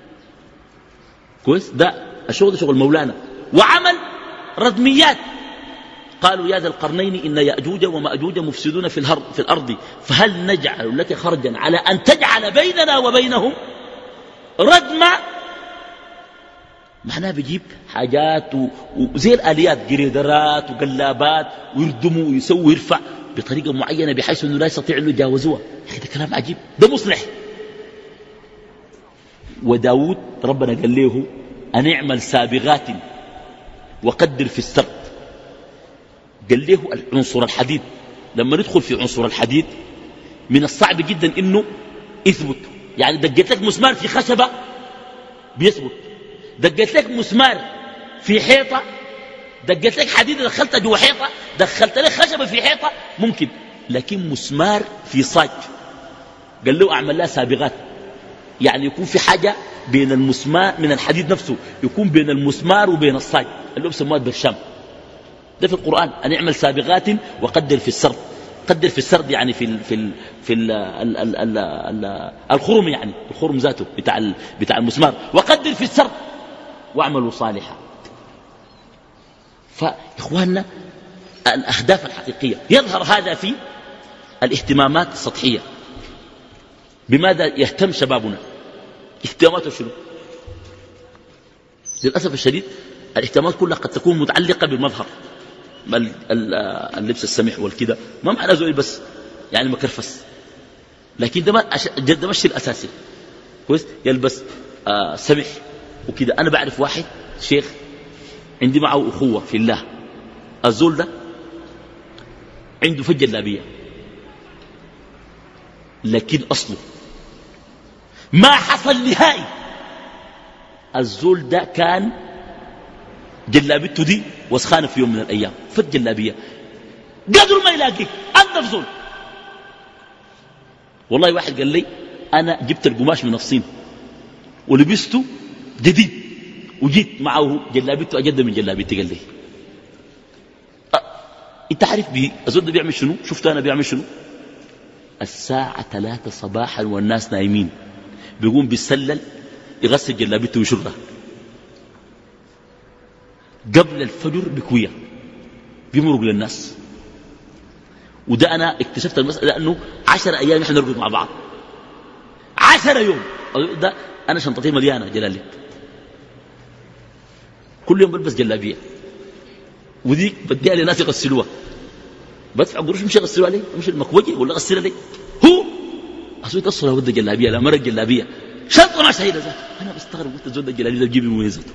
Speaker 2: كويس ده الشغل ده شغل مولانا. وعمل ردميات قالوا يا ذا القرنين إن يأجوج ومأجوج مفسدون في الأرض, في الأرض فهل نجعل لك خرجا على أن تجعل بيننا وبينهم ردما. معناه بيجيب حاجات وزي الآليات جريدرات وقلابات ويردموا ويسوي ويرفع بطريقة معينة بحيث أنه لا يستطيع أن يجاوزوها. هذا كلام عجيب ده مصلح. وداود ربنا قال له أن اعمل سابغات وقدر في السرد. قال له عنصر الحديد لما ندخل في عنصر الحديد من الصعب جدا انه يثبت. يعني دقيت لك مسمار في خشبة بيثبت دقيت لك مسمار في حيطة دقيت لك حديد دخلتها جوا حيطة دخلت لك خشبة في حيطة ممكن لكن مسمار في صاج قال له أعمل لها سابغات يعني يكون في حاجة بين المسمار من الحديد نفسه يكون بين المسمار وبين الصاج اللي هو بسموها برشام. ده في القرآن أن اعمل سابغات وقدر في السرد. قدر في السرد يعني في ال في ال في ال ال ال ال ال الخرم يعني الخرم ذاته بتاع ال بتاع المسمار وقدر في السرد واعملوا صالحا. فإخواننا الأهداف الحقيقية يظهر هذا في الاهتمامات السطحية. بماذا يهتم شبابنا؟ اهتماماته شنو؟ للأسف الشديد الاهتمامات كلها قد تكون متعلقة بالمظهر اللبس السمح والكده ما معنى زوي بس يعني مكرفس لكن ده ما ده مش الأساسي كويس، يلبس آه سمح وكده. أنا بعرف واحد شيخ عندي معه أخوة في الله، الزول ده عنده فجة جلابية، لكن أصله ما حصل نهائي. الزول ده كان جلابيته دي وسخانة في يوم من الأيام، فجة جلابية قدر ما يلاقيك أنظف زول. والله واحد قال لي أنا جبت القماش من الصين ولبسته جديد وجيت معه جلابيته أجد من جلابيتي. قال لي أه انت عارف بي الزول ده بيعمل شنو؟ شفت أنا بيعمل شنو؟ الساعة ثلاثة صباحا والناس نايمين بيقوم بيسلل يغسل جلابيته ويشرها قبل الفجر بكوية بيمرق للناس. وده أنا اكتشفت المسألة لأنه عشر أيام نحن نرقد مع بعض، عشر يوم. ده أنا شنطتي مليانة جلاليب، كل يوم بلبس جلابية، ودي بديها لناس يغسلوها، بدفع قروش مش يغسلوها لي، مش المكوجي ولا غسلها لي هو أسوي تصلها ود جلابية لا مرق جلابية شنطة ما شهيدة ذات. أنا بستغرب قلت زود الجلابية ده بجيبي مميزته.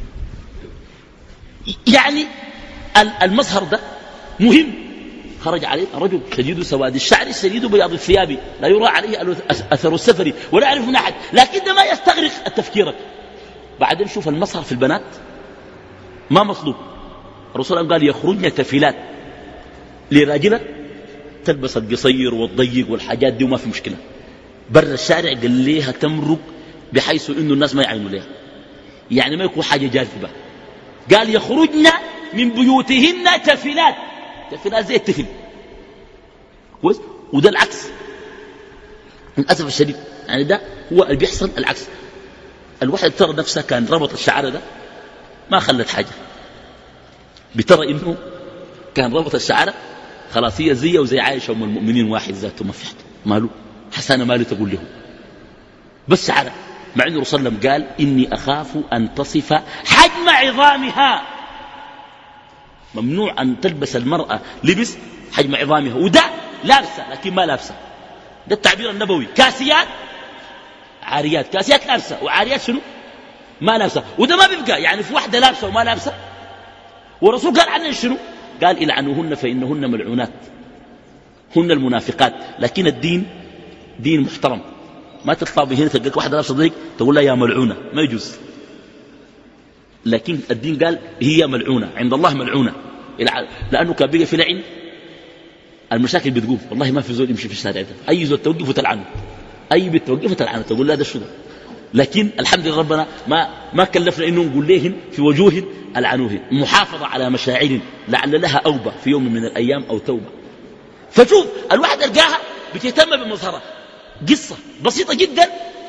Speaker 2: يعني المظهر ده مهم. خرج عليه رجل شديد سواد الشعر شديد بياض الثياب لا يرى عليه أثر السفر ولا يعرف من أحد، لكن ده ما يستغرق التفكير. بعدين شوف المظهر في البنات ما مطلوب. الرسول قال يخرجن تفلات لراجلة تلبس القصير والضيق والحاجات دي وما في مشكلة، بر الشارع قال ليها تمرق بحيث إنه الناس ما يعينوا لها، يعني ما يكون حاجة جاذبة. قال يخرجن من بيوتهن تفلات، تفلات زي التفل كويس. وده العكس للأسف الشديد، يعني ده هو اللي بيحصل العكس. الواحد ترى نفسه كان ربط الشعر ده ما خلت حاجة، بترى إنه كان ربط الشعر خلاص هي زي وزي عائشة أم المؤمنين واحد ذاته ما في حد ماله حسانة ماله تقول له بس شعر. مع أنه رسول الله قال إني أخاف أن تصف حجم عظامها، ممنوع أن تلبس المرأة لبس حجم عظامها، وده لابسة لكن ما لابسة. ده التعبير النبوي، كاسيات عاريات، كاسيات لابسة وعاريات شنو ما لابسة. وده ما بيبقى يعني في واحدة لابسة وما لابسة. والرسول قال عنه شنو؟ قال إلعنوهن فإنهن ملعونات، هن المنافقات. لكن الدين دين محترم، ما تطلع بهنا تلقاك واحدة لابسة ضيق تقول لها يا ملعونة، ما يجوز. لكن الدين قال هي ملعونة عند الله ملعونة، لأنه كان بيجي في لعن المشاكل بتقوم. والله ما في زول يمشي في الشارع ده أي زول توقف وتلعنه، أي بيت توقف وتلعنه تقول لا ده شو ده. لكن الحمد لله ربنا ما ما كلفنا إنه نقول لهن في وجوه العنوهن، محافظة على مشاعر لعل لها أوبة في يوم من الأيام أو توبة. فشوف الواحد ألقاها بتهتم بمظهرها. قصة بسيطة جدا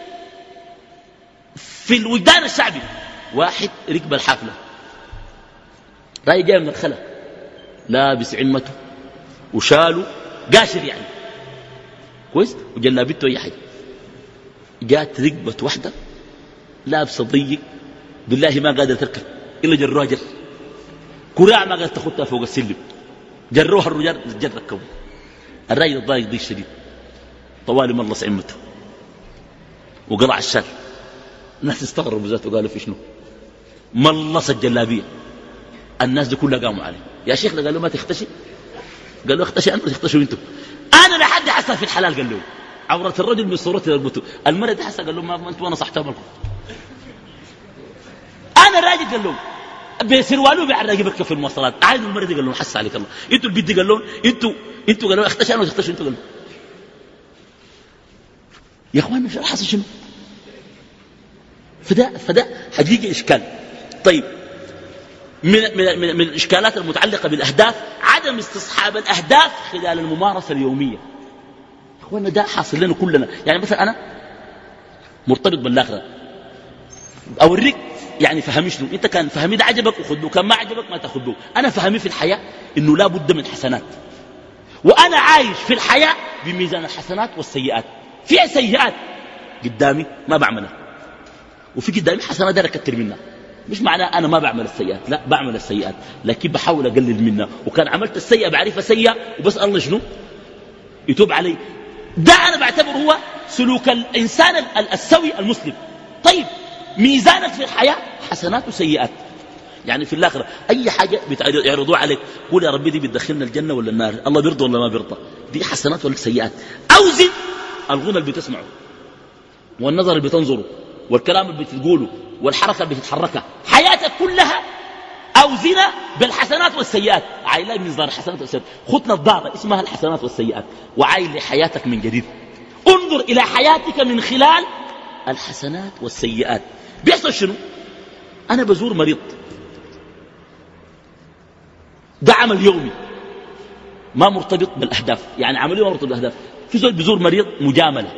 Speaker 2: في الوجدان الشعبي، واحد ركب الحافلة راي جاي من الخلا لابس عمته وشاله قاشر يعني كويس وجلابته اي حاجه، جات ركبت واحده لابسه ضيق بالله ما قادره تركب الا جروها جر كراع ما قادره تاخذها فوق السلم، جروها الرجال الجر ركبوا. الراجل الضايق ضيق شديد طوالي ملص عمته وقلع الشال. الناس استغربوا ذاته قالوا في شنو ملص الجلابيه. الناس دي كلها قاموا عليه يا شيخ قال له ما تختشي، قال له اختشي انتوا تختشوا انتوا، انا لحد حسن في الحلال قال له عورة الرجل من صورته يربطه، المرأة دي حسن قال له ما انتوا وانا صحتها مالكم، انا راجل قال له بسروالو بيعرق بك في المواصلات عايز المرأة دي قال له حس عليك الله، انتوا البيت دي قال له انتوا انتوا قال له اختشي انا تختشوا انتوا، قال له يا اخوان مش حصل شنو. فده فده حقيقي اشكال. طيب من, من, من, من الإشكالات المتعلقة بالأهداف عدم استصحاب الأهداف خلال الممارسة اليومية. أخوانا ده حاصل لنا كلنا. يعني مثلا أنا مرتبط بالآخرة أوريك يعني فهمي شنو، أنت كان فهمي ده عجبك وخذوه، كان ما عجبك ما تاخذوه. أنا فهمي في الحياة إنه لا بد من حسنات، وأنا عايش في الحياة بميزان الحسنات والسيئات. في سيئات قدامي ما بعملها، وفي قدامي حسنات داير أكتر منها. مش معناه أنا ما بعمل السيئات، لا بعمل السيئات لكن بحاول أقلل منها، وكان عملت السيئة بعرفها سيئة وبس الله شنو يتوب علي. ده أنا بعتبره هو سلوك الإنسان السوي المسلم. طيب ميزانك في الحياة حسنات وسيئات، يعني في الآخرة أي حاجة بيعرضوها عليك قول يا ربي دي بتدخلنا الجنة ولا النار، الله بيرضى ولا ما بيرضى، دي حسنات ولا سيئات. أوزن الغنى اللي بتسمعه والنظر اللي بتنظره والكلام اللي بتقوله والحركة اللي بتتحركها، حياتك كلها أوزنها بالحسنات والسيئات. عايلة من نظار الحسنات والسيئات، خذ نظارة اسمها الحسنات والسيئات وعايل لحياتك من جديد. انظر إلى حياتك من خلال الحسنات والسيئات. بيحصل شنو؟ أنا بزور مريض، ده عمل يومي ما مرتبط بالأهداف، يعني عملية ما مرتبط بالأهداف. في زول بزور مريض مجاملة،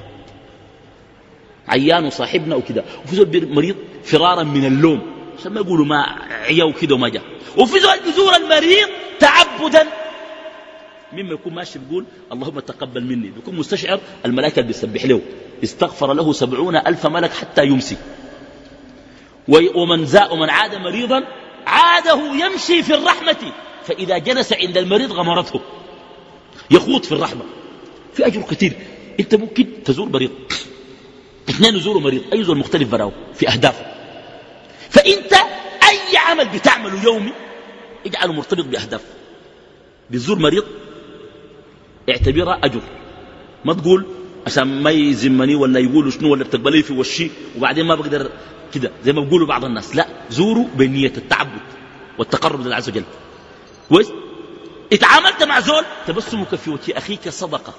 Speaker 2: عيان وصاحبنا وكده، وفي زول مريض فرارا من اللوم عشان ما يقولوا ما عيا وكده وما جاء، وفي زول بزور المريض تعبدا مما يكون ماشي بيقول اللهم تقبل مني، بيكون مستشعر الملائكة بيسبح له، استغفر له سبعون ألف ملك حتى يمسي. ومن زاء ومن عاد مريضا عاده يمشي في الرحمة فإذا جلس عند المريض غمرته، يخوض في الرحمة. في أجر كثير. أنت ممكن تزور مريض، اثنين يزوروا مريض، أي زور مختلف براو في أهدافه. فأنت أي عمل بتعمله يومي اجعله مرتبط بأهداف. بتزور مريض اعتبرها أجر، ما تقول عشان ما يزمني ولا يقولوا شنو ولا بتقبلي في وشي وبعدين ما بقدر كده زي ما بيقولوا بعض الناس. لا، زوروا بنية التعبد والتقرب لله عز وجل. كويس؟ اتعاملت مع زول تبسمك في وجه أخيك صدقة.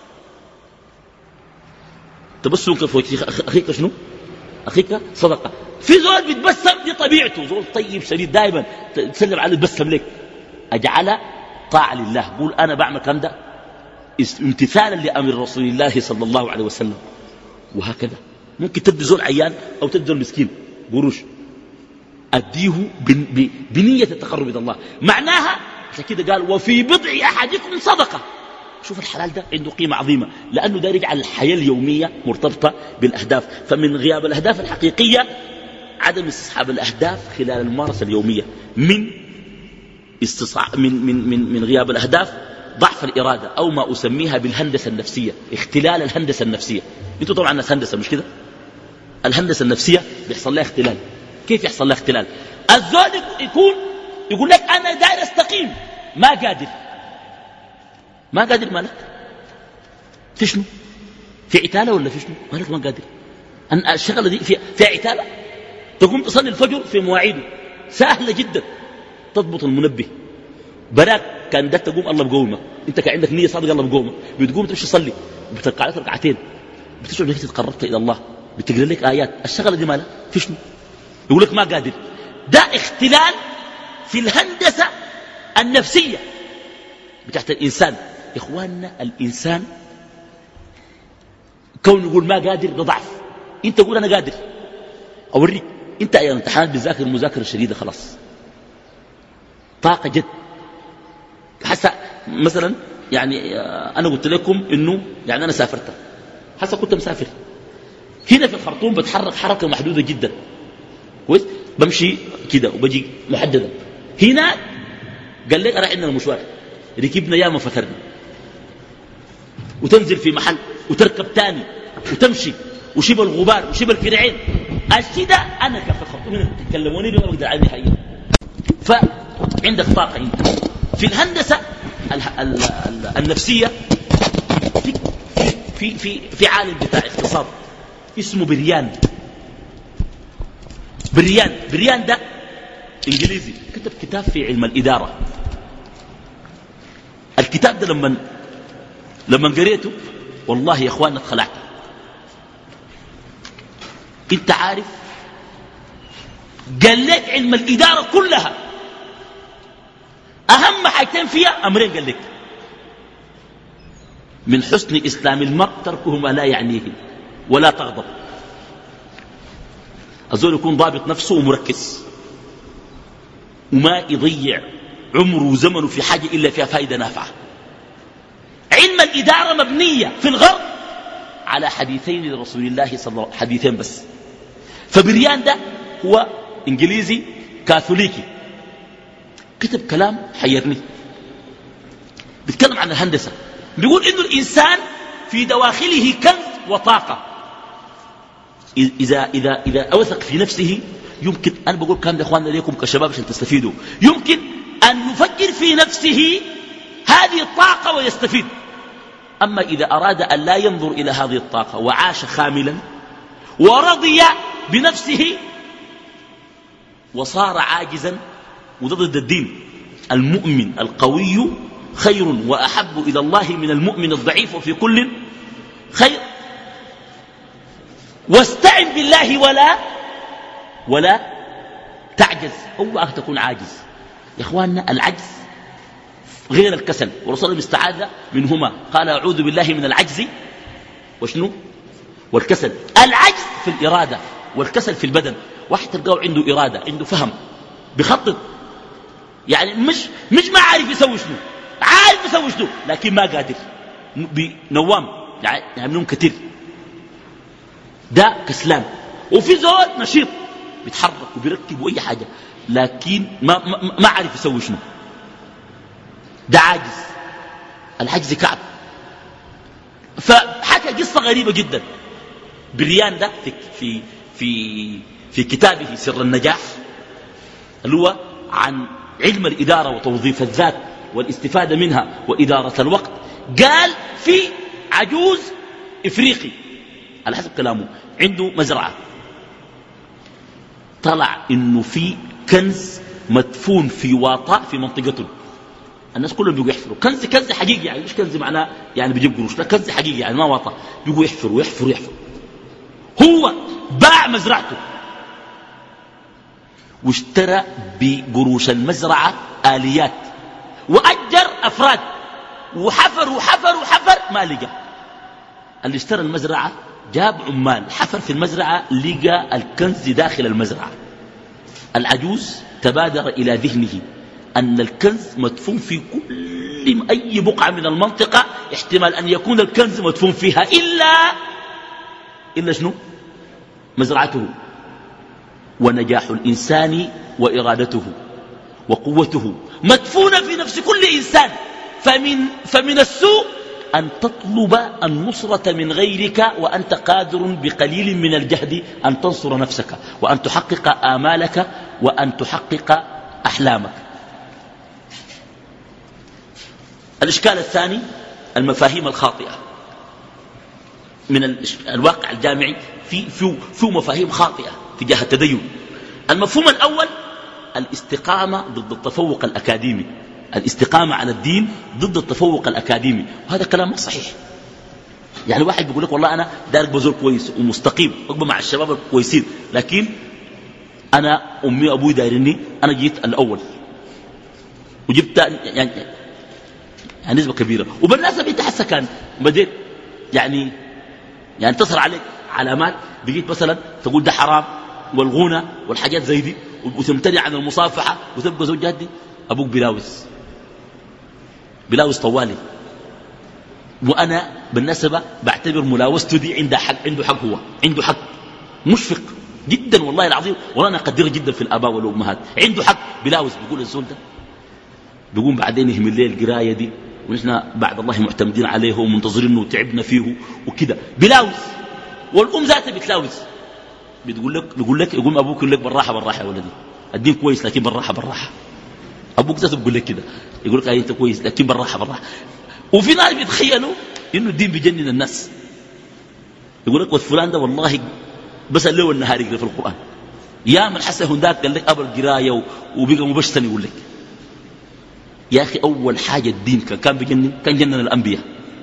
Speaker 2: تبسمك في وجه أخيك شنو؟ أخيك صدقة. في زول بيتبسم دي طبيعته، زول طيب شديد دائما تسلم عليه تبسم لك. أجعل طاعة لله، قول أنا بعمل كم ده امتثالا لأمر رسول الله صلى الله عليه وسلم. وهكذا ممكن تدي زول عيان أو تدي زول مسكين قروش، أديه بنية التقرب إلى الله. معناها عشان كده قال وفي بضع أحدكم صدقة. شوف الحلال ده عنده قيمة عظيمة، لأنه ده يجعل الحياة اليومية مرتبطة بالأهداف. فمن غياب الأهداف الحقيقية عدم استصحاب الأهداف خلال الممارسة اليومية. من استصع... من, من, من, من غياب الأهداف ضعف الإرادة، أو ما أسميها بالهندسة النفسية، اختلال الهندسة النفسية. انتوا طبعا ناس هندسة مش كده؟ الهندسة النفسية بيحصل لها اختلال. كيف يحصل لها اختلال؟ الزول يكون يقول لك أنا داير استقيم، ما قادر. ما قادر مالك؟ في شنو؟ في عتالة ولا في شنو؟ مالك ما قادر؟ أن الشغلة دي في, في عتالة. تقوم تصلي الفجر في مواعيده سهلة جدا، تضبط المنبه براك كان ده تقوم الله بقومك، انت كان عندك نية صادقة الله بقومك، بتقوم تمشي تصلي بتركع لك ركعتين، بتشعر انك تقربت الى الله، بتقرا لك ايات. الشغله دي مالها في شنو؟ يقول لك ما قادر. ده اختلال في الهندسه النفسيه بتاعت الانسان. يا اخواننا الانسان كون يقول ما قادر ده ضعف. انت قول انا قادر، اوريك. انت ايام امتحانات بتذاكر مذاكره شديده خلاص، طاقه جد. حتى مثلا يعني انا قلت لكم انه يعني انا سافرت، حتى كنت مسافر هنا في الخرطوم، بتحرك حركه محدوده جدا. كويس؟ بمشي كده وبجي محددا. هنا قال لي انا عندنا مشوار، ركبنا ياما فترنا، وتنزل في محل وتركب تاني وتمشي وشبه الغبار وشبه الكرعين. الشيء ده انا كيف الخرطوم هنا تكلموني ما بقدر عليه حقيقه. فعندك طاقه انت في الهندسه النفسيه. في في في في عالم بتاع اقتصاد اسمه بريان. بريان بريان ده انجليزي، كتب كتاب في علم الاداره. الكتاب ده لما لما قريته والله يا اخواننا اتخلعت. انت عارف قال لك علم الاداره كلها أهم حاجتين فيها أمرين. قال لك من حسن إسلام المرء تركه ما لا يعنيه ولا تغضب. الزول يكون ضابط نفسه ومركز وما يضيع عمره وزمنه في حاجة إلا فيها فائدة نافعة. علم الإدارة مبنية في الغرب على حديثين لرسول الله صلى الله عليه وسلم، حديثين بس. فبريان ده هو إنجليزي كاثوليكي، كتب كلام حيرني. بيتكلم عن الهندسة، بيقول إنه الإنسان في دواخله كنز وطاقة. إذا, إذا, إذا أوثق في نفسه يمكن، أنا بقول كان لإخواننا ليكم كشباب عشان تستفيدوا، يمكن أن يفكر في نفسه هذه الطاقة ويستفيد. أما إذا أراد أن لا ينظر إلى هذه الطاقة وعاش خاملا ورضي بنفسه وصار عاجزا، وده ضد الدين. المؤمن القوي خير وأحب إلى الله من المؤمن الضعيف، وفي كل خير. واستعن بالله ولا ولا تعجز. اوعك تكون عاجز يا اخواننا. العجز غير الكسل، ورسول الله استعاذ منهما، قال اعوذ بالله من العجز وشنو والكسل. العجز في الإرادة والكسل في البدن. واحد تلقاه عنده إرادة، عنده فهم، بخطط، يعني مش مش ما عارف يسوي شنو، عارف يسوي شنو لكن ما قادر، بنوام يعني منهم كتير، ده كسلان. وفي زول نشيط بيتحرك وبيركب واي حاجه لكن ما ما, ما عارف يسوي شنو، ده عاجز. العجز كعب. فحكى قصه غريبه جدا بريان ده في في في في كتابه سر النجاح، اللي هو عن علم الإدارة وتوظيف الذات والاستفادة منها وإدارة الوقت. قال في عجوز إفريقي على حسب كلامه عنده مزرعة، طلع إنه في كنز مدفون في واطة في منطقته. الناس كلهم بيقوا يحفروا كنز، كنز حقيقي، يعني مش كنز معناه يعني بيجيب قروش، لا كنز حقيقي يعني ما واطة. بيقوا يحفروا ويحفروا يحفروا. هو باع مزرعته واشترى بقروش المزرعة آليات وأجر أفراد وحفر وحفر وحفر ما لقى. اللي اشترى المزرعة جاب عمال حفر في المزرعة لقى الكنز داخل المزرعة. العجوز تبادر إلى ذهنه أن الكنز مدفون في كل أي بقعة من المنطقة، احتمال أن يكون الكنز مدفون فيها إلا إلا شنو؟ مزرعته. ونجاح الإنسان وإرادته وقوته مدفونة في نفس كل إنسان. فمن, فمن السوء أن تطلب النصرة من غيرك وأنت قادر بقليل من الجهد أن تنصر نفسك وأن تحقق آمالك وأن تحقق أحلامك. الإشكال الثاني المفاهيم الخاطئة من الواقع الجامعي. في في في مفاهيم خاطئة تجاه التدين. المفهوم الأول الاستقامة ضد التفوق الأكاديمي، الاستقامة على الدين ضد التفوق الأكاديمي، وهذا كلام ما صحيح. يعني واحد بيقول لك والله أنا دارك بزول كويس ومستقيم أقبل مع الشباب الكويسين، لكن أنا أمي وأبوي دايرني أنا جيت الأول وجبت يعني, يعني نسبة كبيرة. وبالنسبة أنت حسا كان بديت يعني يعني تصل عليك علامات بقيت مثلا تقول ده حرام والغنى والحاجات زي دي وتمتنع عن المصافحة وتبقى زوجات دي. أبوك بلاوز بلاوز طوالي، وأنا بالنسبة بعتبر ملاوزته دي عنده حق، عنده حق، هو عنده حق مشفق جدا والله العظيم، وأنا أقدره جدا في الآباء والأمهات. عنده حق بلاوز. بيقول الزول ده بيقوم بعدين يهم الليل القراية دي ونحن بعد الله معتمدين عليه ومنتظرينه وتعبنا فيه وكده. بلاوز. والأم ذاتها بتلاوز، بتقول لك بيقول لك يقول أبوك يقول لك بالراحة بالراحة يا ولدي، الدين كويس لكن بالراحة بالراحة. أبوك ذاته بيقول لك كده، يقول لك أنت كويس لكن بالراحة بالراحة. وفي ناس بيتخيلوا إنه الدين بيجنن الناس، يقول لك والفلان ده والله بس الليل والنهار يقرأ في القرآن. يا من حسن هنداك قال لك أبو القراية وبقى مبشتن. يقول لك يا أخي أول حاجة الدين كان بيجنن، كان جنن الأنبياء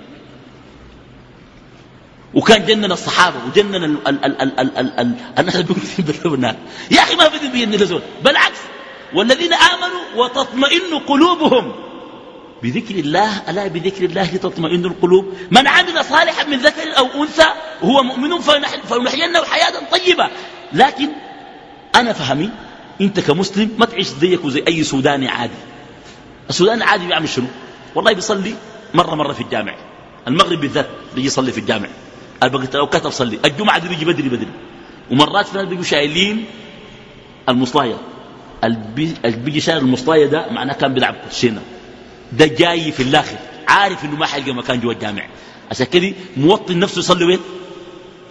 Speaker 2: وكان جنن الصحابة وجنن ال ال ال ال ال ال الناس اللي بيقولوا فيه بالله والنار. يا أخي ما بدهم بيجنن زول، بالعكس والذين آمنوا وتطمئن قلوبهم بذكر الله، ألا بذكر الله تطمئن القلوب. من عمل صالحا من ذكر أو أنثى وهو مؤمن فنحيينه حياة طيبة. لكن أنا فهمي أنت كمسلم ما تعيش زيك وزي أي سوداني عادي. السوداني عادي بيعمل شنو؟ والله بيصلي مرة مرة في الجامع، المغرب بالذات بيجي يصلي في الجامع، البقيت لو كتب صلي، الجمعة دي بيجي بدري بدري. ومرات في ناس بيجوا شايلين المصلاية، اللي بيجي شايل المصلاية ده معناه كان بيلعب كوتشينة، ده جاي في الآخر عارف إنه ما حيلقى مكان جوا الجامع، عشان كده موطن نفسه يصلي وين؟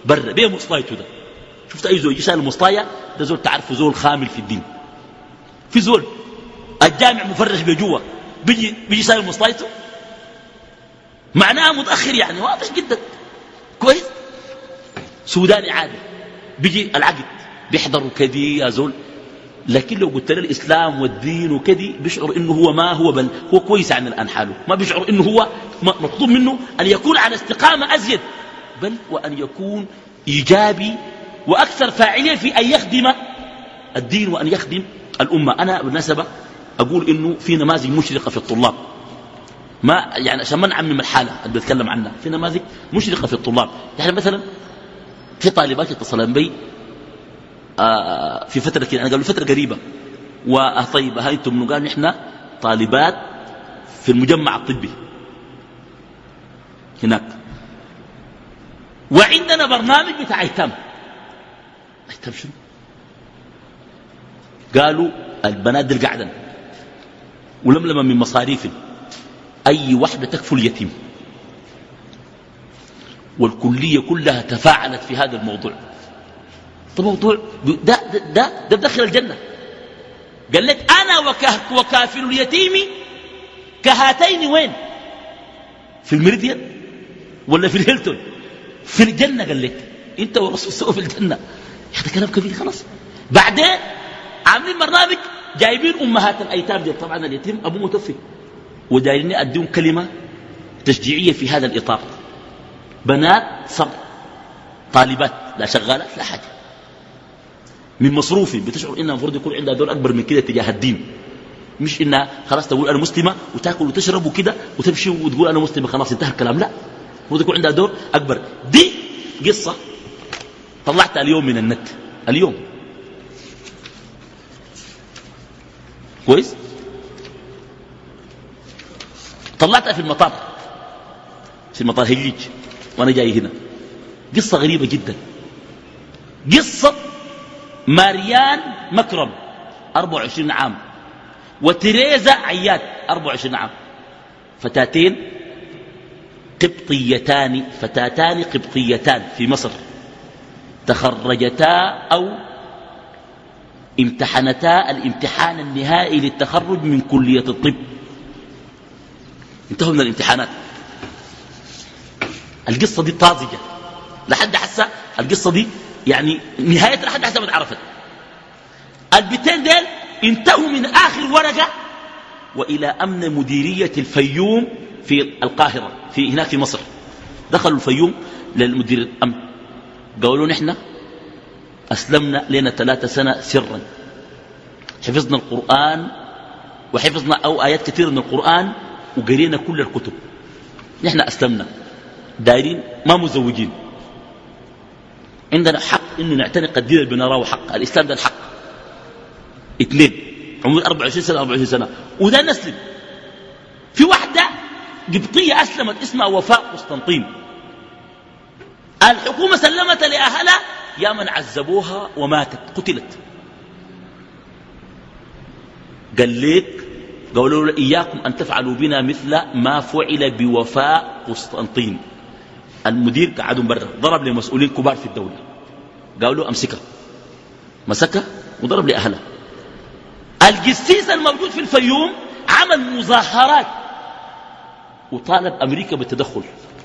Speaker 2: برا بيه مصطايته ده. شفت أي زول يجي شايل المصطاية ده زول تعرفه زول خامل في الدين. في زول الجامع مفرش بجوا بيجي بيجي شايل مصطايته معناه متأخر يعني واضح جدا كويس. سوداني عادي بيجي العقد بيحضروا كذي يا زول. لكن لو قلت له الإسلام والدين وكذي بيشعر إنه هو ما هو بل هو كويس عن الآن حاله. ما بيشعر إنه هو مطلوب منه أن يكون على استقامة أزيد بل وأن يكون إيجابي وأكثر فاعلية في أن يخدم الدين وأن يخدم الأمة. أنا بالنسبة أقول إنه في نماذج مشرقة في الطلاب ما يعني عشان ما نعمم الحالة اللي بتكلم عنها. في نماذج مشرقة في الطلاب يعني مثلا في طالبات اتصلن بي آه في فترة كده أنا قبل فترة قريبة وطيب هاي انتم قال نحن طالبات في المجمع الطبي هناك وعندنا برنامج بتاع ايتام. ايتام شنو؟ قالوا البنات دي قاعدة ولملما من مصاريف أي وحدة تكفل يتيم والكلية كلها تفاعلت في هذا الموضوع. ده موضوع ده ده ده, ده بدخل الجنة. قال لك أنا وكافل اليتيم كهاتين وين؟ في الميريديان ولا في الهيلتون؟ في الجنة. قال لك أنت والرسول سوا في الجنة. هذا كلام كبير خلاص. بعدين عاملين برنامج جايبين أمهات الأيتام دي. طبعا اليتيم أبوه متوفي ودايرين أديهم كلمة تشجيعية في هذا الإطار. بنات صبر طالبات لا شغالات لا حاجة من مصروفي بتشعر إنها المفروض يكون عندها دور أكبر من كده تجاه الدين. مش إنها خلاص تقول أنا مسلمة وتأكل وتشرب وكده وتمشي وتقول أنا مسلمة خلاص انتهى الكلام. لا المفروض يكون عندها دور أكبر. دي قصة طلعتها اليوم من النت اليوم كويس. طلعتها في المطار في المطار هيجيج وأنا جاي هنا. قصة غريبة جدا. قصة ماريان مكرم أربعة وعشرين عام وتريزا عياد أربعة وعشرين عام. فتاتين قبطيتان فتاتان قبطيتان في مصر تخرجتا أو امتحنتا الامتحان النهائي للتخرج من كلية الطب. انتهوا من الامتحانات. القصة دي طازجة لحد حسا القصة دي يعني نهاية لحد حسا ما اتعرفت. البتين ديل انتهوا من آخر ورقة وإلى أمن مديرية الفيوم في القاهرة في هناك في مصر. دخلوا الفيوم للمدير الأمن قالوا نحن أسلمنا لنا ثلاثة سنة سرا حفظنا القرآن وحفظنا أو آيات كثيرة من القرآن وقرينا كل الكتب. نحن أسلمنا دايرين ما مزوجين عندنا حق إنه نعتنق الدين اللي بنراه حق. الإسلام ده الحق. اثنين عمر أربعة وعشرين سنة أربعة وعشرين سنة وده نسلم. في واحدة قبطية أسلمت اسمها وفاء قسطنطين. الحكومة سلمت لأهلها يا من عذبوها وماتت قتلت. قال لك قالوا له إياكم أن تفعلوا بنا مثل ما فعل بوفاء قسطنطين. المدير قعدوا برا ضرب لمسؤولين كبار في الدولة قالوا له أمسكها. مسكها وضرب لأهلها. القسيس الموجود في الفيوم عمل مظاهرات وطالب أمريكا بالتدخل.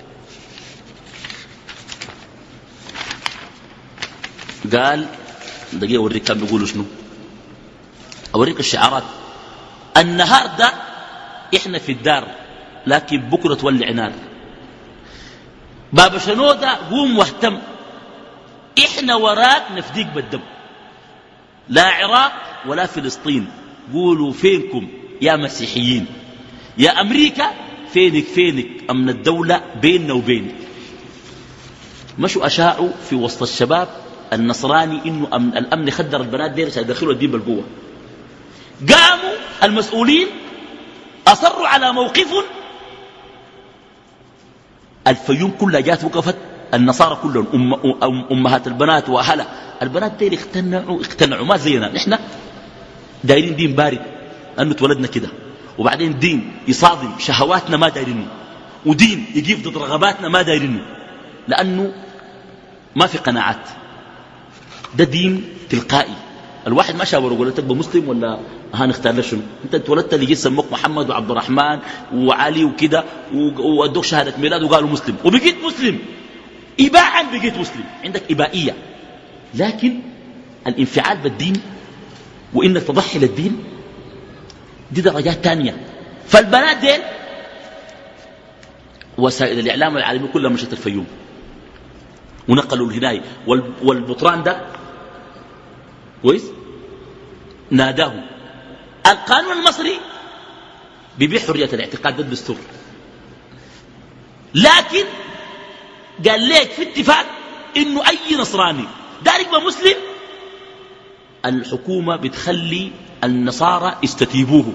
Speaker 2: قال دقيقة أوريك كان بيقولوا شنو. أوريك الشعارات. النهاردة إحنا في الدار لكن بكرة تولع نار. بابا شنودة قوم واهتم إحنا وراك نفديك بالدم. لا عراق ولا فلسطين. قولوا فينكم يا مسيحيين. يا أمريكا فينك فينك أمن الدولة بيننا وبينك. مشوا أشاعوا في وسط الشباب النصراني إنه أمن الأمن خدر البنات دي عشان يدخلوا الدين بالقوة. قاموا المسؤولين أصروا على موقف. الفيوم كلها جات وقفت. النصارى كلهم أم أم أمهات البنات وأهلها. البنات دي اقتنعوا اقتنعوا ما زينا. نحن دايرين دين بارد أنه اتولدنا كده وبعدين دين يصادم شهواتنا ما دايرينه ودين يجيب ضد رغباتنا ما دايرينه. لأنه ما في قناعات، ده دين تلقائي. الواحد ما شاور وقال تبقى مسلم ولا هنختار له شنو؟ انت اتولدت لقيت سموك محمد وعبد الرحمن وعلي وكده وادوك شهاده ميلاد وقالوا مسلم وبقيت مسلم اباعا، بقيت مسلم، عندك ابائيه. لكن الانفعال بالدين وانك تضحي للدين دي درجات تانية. فالبنات ديل وسائل الاعلام العالمي كلها مشت الفيوم ونقلوا الهنايه، والبطران ده كويس ناداه. القانون المصري بيبيح حرية الاعتقاد ضد الدستور، لكن قال لك في اتفاق انه اي نصراني دار يبقى مسلم الحكومة بتخلي النصارى يستتيبوه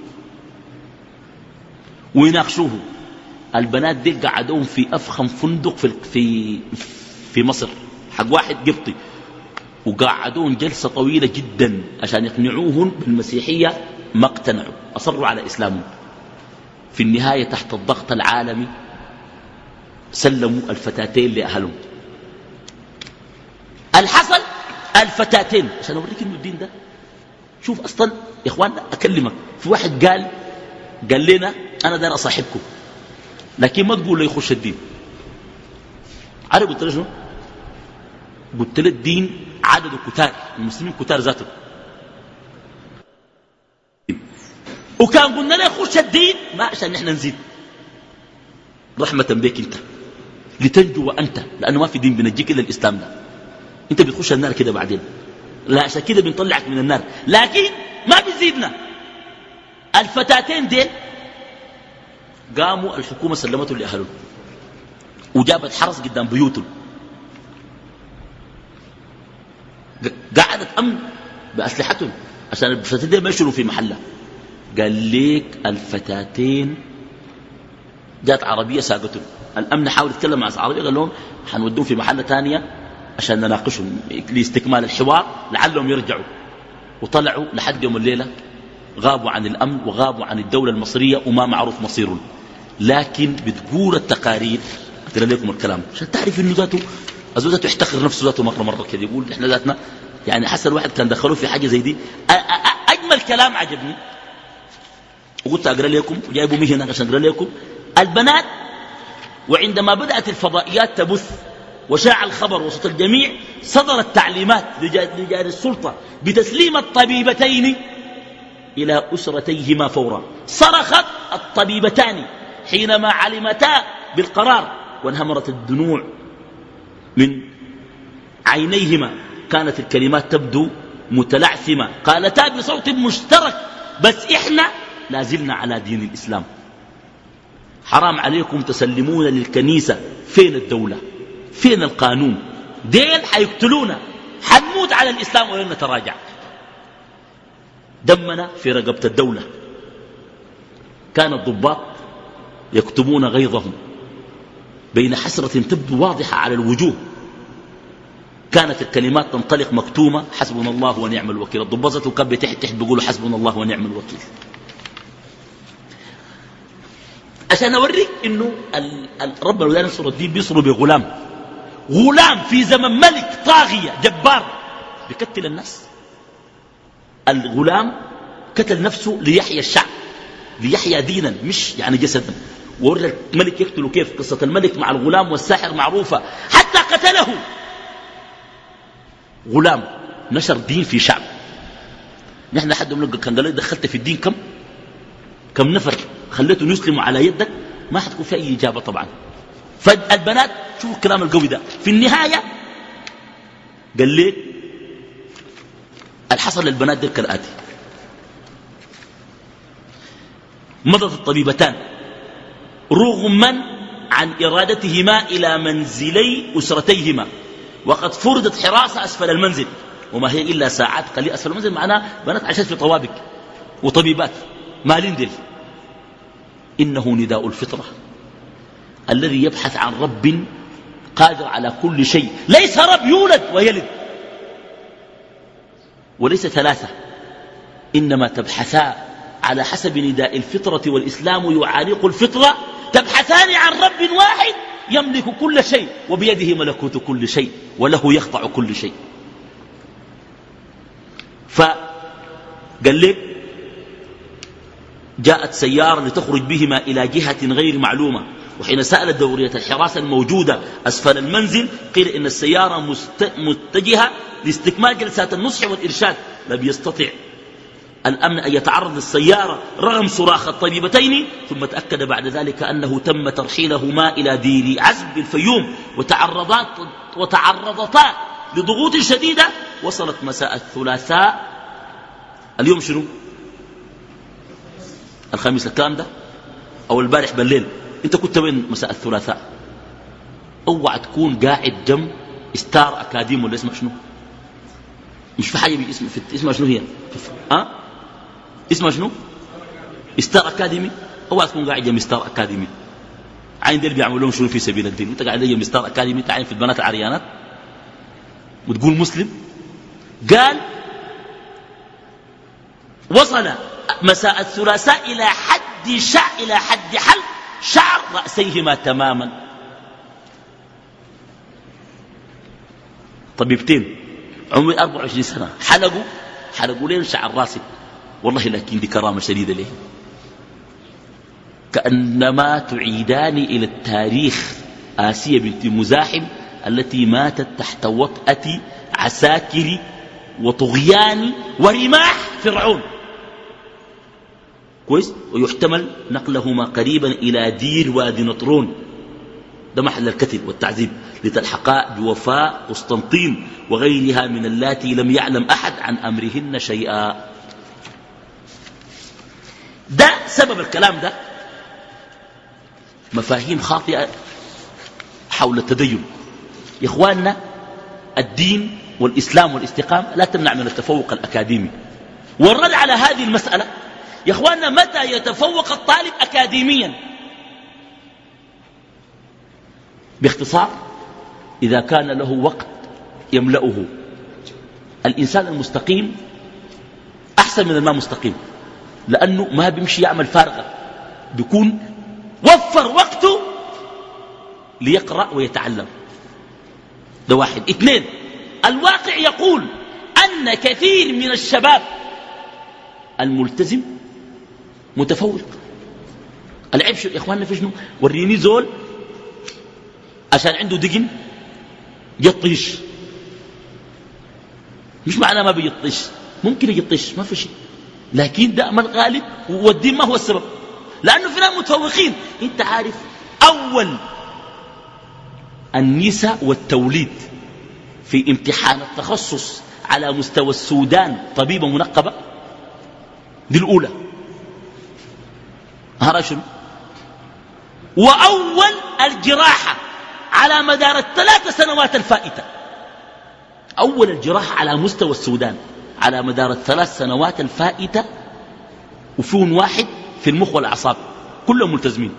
Speaker 2: ويناقشوه. البنات دي قعدوهم في افخم فندق في في في مصر حق واحد قبطي، وقعدون جلسة طويلة جدا عشان يقنعوهم بالمسيحية، ما اقتنعوا، أصروا على إسلامهم. في النهاية تحت الضغط العالمي سلموا الفتاتين لأهلهم. الحصل الفتاتين عشان أوريك إنه الدين ده. شوف أصلا يا إخواننا أكلمك، في واحد قال قال لنا أنا دار أصاحبكم لكن ما تقول لي يخش الدين. عارف قلت له شنو؟ قلت له الدين عدد كتار، المسلمين كتار ذاته، وكان قلنا له يخش الدين ما عشان نحن نزيد، رحمة بك انت لتنجو انت، لانه ما في دين بنجيك الا الاسلام ده. انت بتخش النار كده بعدين، لا عشان كده بنطلعك من النار، لكن ما بيزيدنا. الفتاتين ديل قاموا الحكومة سلمته لأهلهم وجابت حرس قدام بيوتهم، قعدت أمن بأسلحتهم عشان الفتاتين ما يشروا في محلة. قال ليك الفتاتين جات عربية ساقتهم، الأمن حاول يتكلم مع العربية قال لهم حنودوهم في محلة تانية عشان نناقشهم لاستكمال الحوار لعلهم يرجعوا. وطلعوا لحد يوم الليلة غابوا عن الأمن وغابوا عن الدولة المصرية وما معروف مصيرهم. لكن بتقول التقارير أقرأ لكم الكلام عشان تعرف إنه ذاته أزو ذاته يحتقر نفسه ذاته مرة مرة كده، يقول إحنا ذاتنا يعني حسن الواحد كان دخلوه في حاجة زي دي. أجمل كلام عجبني وقلت أقرأ لكم وجايبوا مي هنا عشان أقرأ لكم. البنات وعندما بدأت الفضائيات تبث وشاع الخبر وسط الجميع صدرت تعليمات لرجال السلطة بتسليم الطبيبتين إلى أسرتيهما فورا. صرخت الطبيبتان حينما علمتا بالقرار وانهمرت الدموع من عينيهما، كانت الكلمات تبدو متلعثمة، قالتا بصوت مشترك بس إحنا لازلنا على دين الإسلام، حرام عليكم تسلمون للكنيسة. فين الدولة؟ فين القانون؟ دين حيقتلونا، حنموت على الإسلام ولن نتراجع. دمنا في رقبة الدولة. كان الضباط يكتمون غيظهم بين حسرة تبدو واضحة على الوجوه. كانت الكلمات تنطلق مكتومة، حسبنا الله ونعم الوكيل. الضباط كان بتحت تحت بيقولوا حسبنا الله ونعم الوكيل. عشان أوريك إنه ربنا لا ينصر الدين بيصروا بغلام، غلام في زمن ملك طاغية جبار بيقتل الناس. الغلام قتل نفسه ليحيى الشعب، ليحيى دينا مش يعني جسدا. وورى الملك يقتله كيف. قصة الملك مع الغلام والساحر معروفة، حتى قتله. غلام نشر دين في شعب. نحن حد من كان قال لي دخلت في الدين كم كم نفر خليتهم يسلموا على يدك، ما حتكون في أي إجابة طبعا. فالبنات شوفوا الكلام القوي ده. في النهاية قال لي الحصل للبنات دي كالآتي: مضت الطبيبتان رغما عن إرادتهما إلى منزلي أسرتيهما، وقد فرضت حراسة أسفل المنزل، وما هي إلا ساعات قليلة. أسفل المنزل معناه بنات عشان في طوابق وطبيبات مالين دل. إنه نداء الفطرة الذي يبحث عن رب قادر على كل شيء، ليس رب يولد ويلد، وليس ثلاثة، إنما تبحثا على حسب نداء الفطرة، والإسلام يعانق الفطرة. تبحثان عن رب واحد يملك كل شيء وبيده ملكوت كل شيء وله يخضع كل شيء. فقال لك جاءت سيارة لتخرج بهما إلى جهة غير معلومة، وحين سألت دورية الحراسة الموجودة أسفل المنزل قيل إن السيارة متجهة لاستكمال جلسات النصح والإرشاد. لم يستطع الأمن أن يتعرض للسيارة رغم صراخ الطبيبتين، ثم تأكد بعد ذلك أنه تم ترحيلهما إلى دير عزب بالفيوم، وتعرضت وتعرضتا لضغوط شديدة. وصلت مساء الثلاثاء، اليوم شنو؟ الخميس الكلام ده أو البارح بالليل. أنت كنت وين مساء الثلاثاء؟ اوعى تكون قاعد جنب ستار أكاديمي ولا اسمها شنو؟ مش في حاجة باسم في اسمها شنو هي؟ ها؟ اسمها شنو؟ ستار أكاديمي. اوعى تكون قاعد جنب ستار أكاديمي. عين ديل بيعملوا لهم شنو في سبيل الدين؟ أنت قاعد جنب ستار أكاديمي تعين في البنات العريانات وتقول مسلم؟ قال وصل مساء الثلاثاء إلى حد شع إلى حد حلق شعر رأسيهما تماما. طبيبتين عمري أربعة وعشرين سنة حلقوا حلقوا لين شعر راسي، والله لكن دي كرامة شديدة ليه. كأنما تعيداني إلى التاريخ آسيا بنت مزاحم التي ماتت تحت وطأة عساكر وطغيان ورماح فرعون. كويس. ويحتمل نقلهما قريبا إلى دير وادي نطرون، ده محل الكتل والتعذيب، لتلحقا بوفاء قسطنطين وغيرها من اللاتي لم يعلم أحد عن أمرهن شيئا. ده سبب الكلام ده مفاهيم خاطئة حول التدين. يا إخواننا الدين والإسلام والاستقامة لا تمنع من التفوق الأكاديمي. والرد على هذه المسألة يا إخواننا متى يتفوق الطالب أكاديميا؟ باختصار إذا كان له وقت يملأه. الإنسان المستقيم أحسن من الما مستقيم، لأنه ما بيمشي يعمل فارغة، بيكون وفر وقته ليقرأ ويتعلم. ده واحد. اثنين، الواقع يقول أن كثير من الشباب الملتزم متفوق. العيب شو يا إخواننا في شنو؟ وريني زول عشان عنده دقن يطيش، مش معناه ما بيطيش، ممكن يطيش ما في شيء، لكن ده ما الغالب والدين ما هو السبب، لأنه في ناس متفوقين. انت عارف أول النساء والتوليد في امتحان التخصص على مستوى السودان طبيبة منقبة؟ دي الأولى. هذا شنو؟ وأول الجراحة على مدار الثلاث سنوات الفائتة، أول الجراحة على مستوى السودان على مدار الثلاث سنوات الفائتة، وفيهم واحد في المخ والأعصاب، كلهم ملتزمين.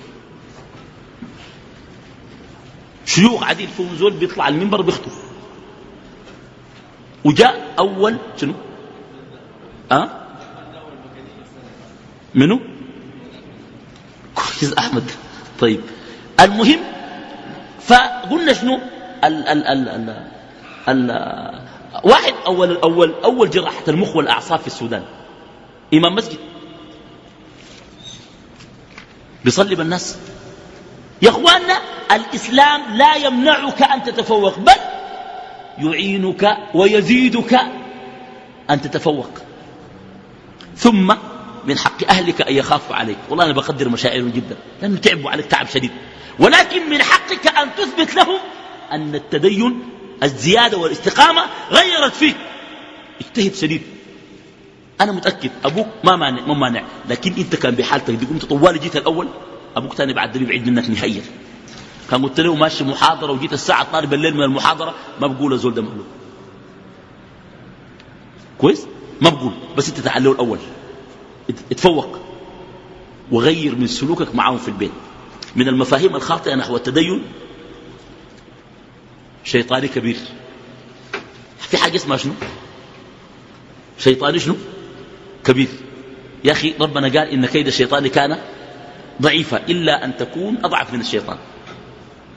Speaker 2: شيوخ عديد فيهم زول بيطلع المنبر بيخطب. وجاء أول شنو؟ أه؟ منو؟ كويس أحمد. طيب المهم، فقلنا شنو؟ ال ال ال ال ال واحد أول, أول, أول جراحة المخ والأعصاب في السودان، إمام مسجد بيصلي بالناس. يا أخواننا الإسلام لا يمنعك أن تتفوق، بل يعينك ويزيدك أن تتفوق. ثم من حق أهلك أن يخافوا عليك. والله أنا بقدر مشاعرهم جدا لأنه تعبوا عليك تعب شديد، ولكن من حقك أن تثبت لهم أن التدين الزيادة والاستقامة غيرت فيك. اجتهد شديد. أنا متأكد أبوك ما مانع, ما مانع. لكن أنت كان بحالتك دي قمت طوالي جيت الأول، أبوك تاني بعد ده بيبعد منك نهائيا. كان قلت له ماشي محاضرة وجيت الساعة اثناشر بالليل من المحاضرة، ما بقول زول ده مهلوك كويس، ما بقول، بس انت تعليه الأول، اتفوق وغير من سلوكك معهم في البيت. من المفاهيم الخاطئة نحو التدين شيطاني كبير. في حاجة اسمها شنو؟ شيطاني شنو؟ كبير. يا أخي ربنا قال إن كيد الشيطان كان ضعيفا إلا أن تكون أضعف من الشيطان.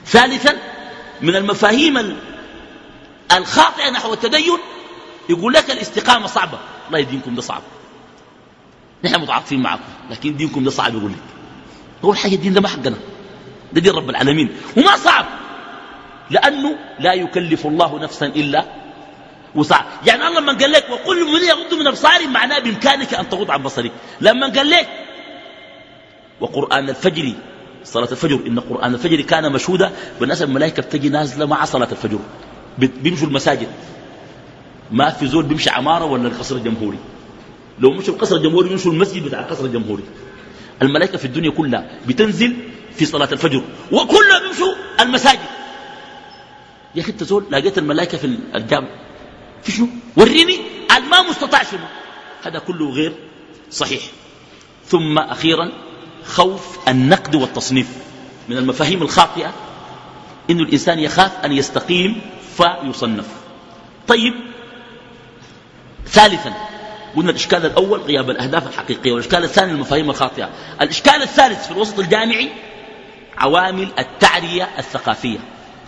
Speaker 2: ثالثا من المفاهيم الخاطئة نحو التدين يقول لك الاستقامة صعبة. الله دينكم ده صعب، نحن متعاطفين معكم لكن دينكم ده صعب. يقول لك أول حاجة الدين ده ما حقنا، ده دين رب العالمين وما صعب، لأنه لا يكلف الله نفسا إلا وسعها. يعني الله لما قال لك وقل من يغض من أبصارهم معناه بإمكانك أن تغض عن بصرك. لما قال لك وقرآن الفجر صلاة الفجر إن قرآن الفجر كان مشهودا، بالناس الملائكة بتجي نازلة مع صلاة الفجر بيمشوا المساجد. ما في زول بيمشي عمارة ولا القصر الجمهوري، لو مشوا القصر الجمهوري يمشوا المسجد بتاع القصر الجمهوري. الملائكة في الدنيا كلها بتنزل في صلاة الفجر وكلها بيمشوا المساجد. يا أخي تزول لقيت الملائكة في الجامع في شنو؟ وريني الما مستطاع شنو. هذا كله غير صحيح. ثم أخيرا خوف النقد والتصنيف. من المفاهيم الخاطئة إنه الإنسان يخاف أن يستقيم فيصنف. طيب ثالثا قلنا الإشكال الأول غياب الأهداف الحقيقية، والإشكال الثاني المفاهيم الخاطئة. الإشكال الثالث في الوسط الجامعي عوامل التعرية الثقافية.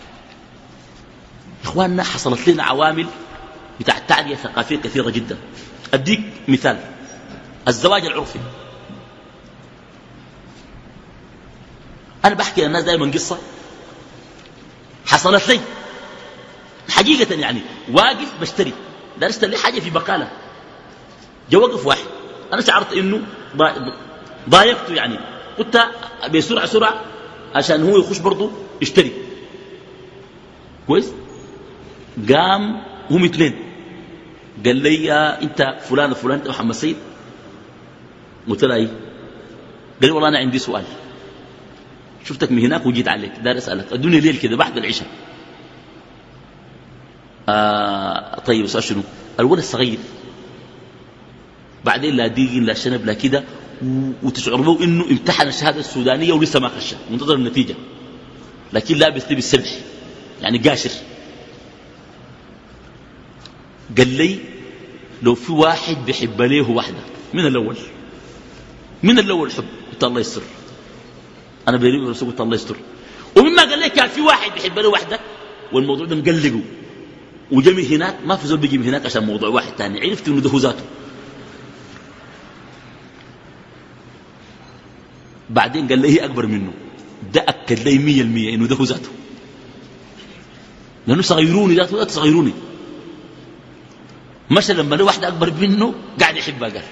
Speaker 2: إخواننا حصلت لنا عوامل بتاع التعرية الثقافية كثيرة جدا. أديك مثال الزواج العرفي. أنا بحكي للناس دائما قصة حصلت لي حقيقة، يعني واقف بشتري دار اشتري حاجة في بقالة، جا وقف واحد أنا شعرت إنه ضايقته، يعني قلت بسرعة سرعة عشان هو يخش برضه يشتري كويس. قام هم اثنين قال لي يا انت فلان فلان انت محمد سيد؟ قلت له ايه؟ قال لي والله انا عندي سؤال، شفتك من هناك وجيت عليك دار اسالك، ادوني ليل كده بعد العشاء. آه طيب سؤال شنو؟ الولد الصغير بعدين لا ديقين لا شنب لا كده، وتشعر به انه امتحن الشهاده السودانيه ولسه ما خشها منتظر النتيجه، لكن لابس لبس سمح يعني قاشر. قال لي لو في واحد بيحب ليه واحدة من الأول من الأول حب، قلت الله يستر. أنا بيني وبين نفسي قلت الله يستر. ومما قال لي كان في واحد بيحب له واحدة والموضوع ده مقلقه وجمي هناك، ما في زول بيجي من هناك عشان موضوع واحد تاني، عرفت إنه ده هو ذاته. بعدين قال لي هي أكبر منه، ده أكد لي مية المية إنه ده هو ذاته، لأنه صغيروني ذاته ذاته صغيروني. مشى لما له واحدة أكبر منه قاعد يحبها. قال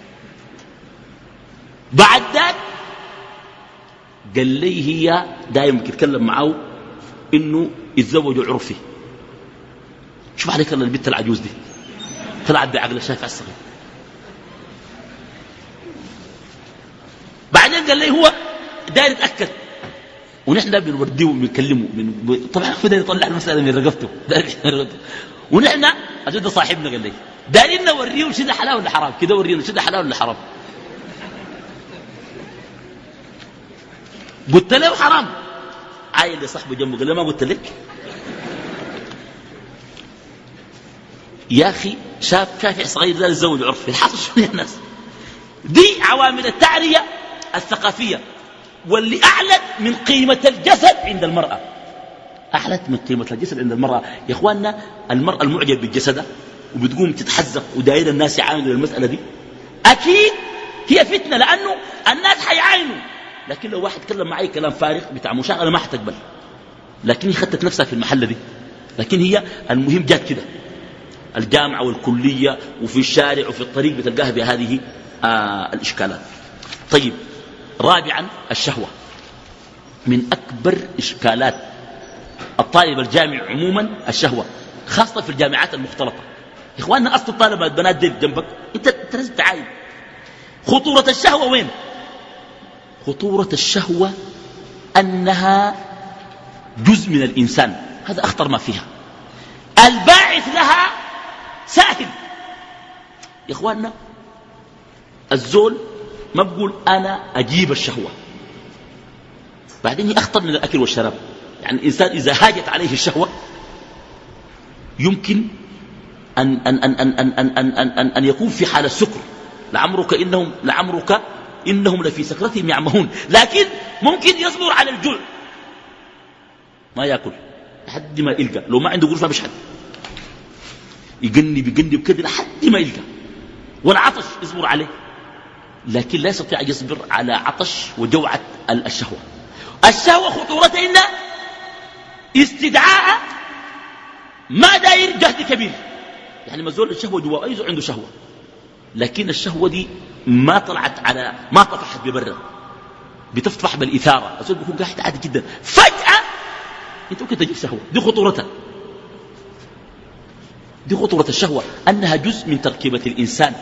Speaker 2: بعد ذاك قال لي هي دائما تتكلم معه إنه يتزوجوا عرفي. شوف عليك البنت العجوز دي طلعت بعقل الشافع الصغير. بعدين قال لي هو داير يتأكد ونحن بنوديه وبنكلمه من... طبعا بدأ يطلع المسألة من رقبته ونحن أجد صاحبنا قال لي دارين نوريه شده حلال ولا حرام كده، ورينا شده حلال ولا حرام. قلت له حرام، عايل لصاحبه جنبه قال له ما قلت لك يا أخي؟ شاف شافع صغير ذا الزوج عرفي. الحاصل شنو يا الناس؟ دي عوامل التعرية الثقافية واللي أعلت من قيمة الجسد عند المرأة. أعلت من قيمة الجسد عند المرأة. يا إخواننا المرأة المعجب بالجسد وبتقوم تتحزق وداير الناس يعاينوا للمسألة دي، أكيد هي فتنة، لأنه الناس حيعاينوا. لكن لو واحد تكلم معي كلام فارغ بتاع مشاغلة ما حتقبل، لكن هي خدت نفسها في المحلة دي. لكن هي المهم جات كده الجامعة والكلية وفي الشارع وفي الطريق بتلقاها بهذه آه الإشكالات. طيب رابعا الشهوة. من أكبر إشكالات الطالب الجامعي عموما الشهوة، خاصة في الجامعات المختلطة. إخواننا أصل الطالبة البنات دي جنبك أنت لازم تعاين. خطورة الشهوة وين؟ خطورة الشهوة أنها جزء من الإنسان، هذا أخطر ما فيها. الباعث لها سهل. يا إخواننا الزول ما بقول أنا أجيب الشهوة، بعدين هي أخطر من الأكل والشراب. يعني الإنسان إذا هاجت عليه الشهوة يمكن أن, أن, أن, أن, أن, أن, أن, أن, أن, أن يكون في حال السكر. لعمرك إنهم, لعمرك إنهم لفي سكرتهم يعمهون، لكن ممكن يصبر على الجوع. ما يأكل لحد ما يلقى، لو ما عنده قروش ما بيشحن، يقنب يقنب كده لحد ما يلقى، والعطش يصبر عليه، لكن لا يستطيع أن يصبر على عطش وجوعة الشهوة. الشهوة خطورتها إن استدعاء ما داير جهد كبير، يعني مزول الشهوة جوا أي زول عنده شهوة، لكن الشهوة دي ما طلعت على ما طفحت ببرة، بتفتح بالإثارة، الزول بيكون قاعد عادي جدا، فجأة انت ممكن تجيب شهوة. دي خطورتها، دي خطورة الشهوة، أنها جزء من تركيبة الإنسان.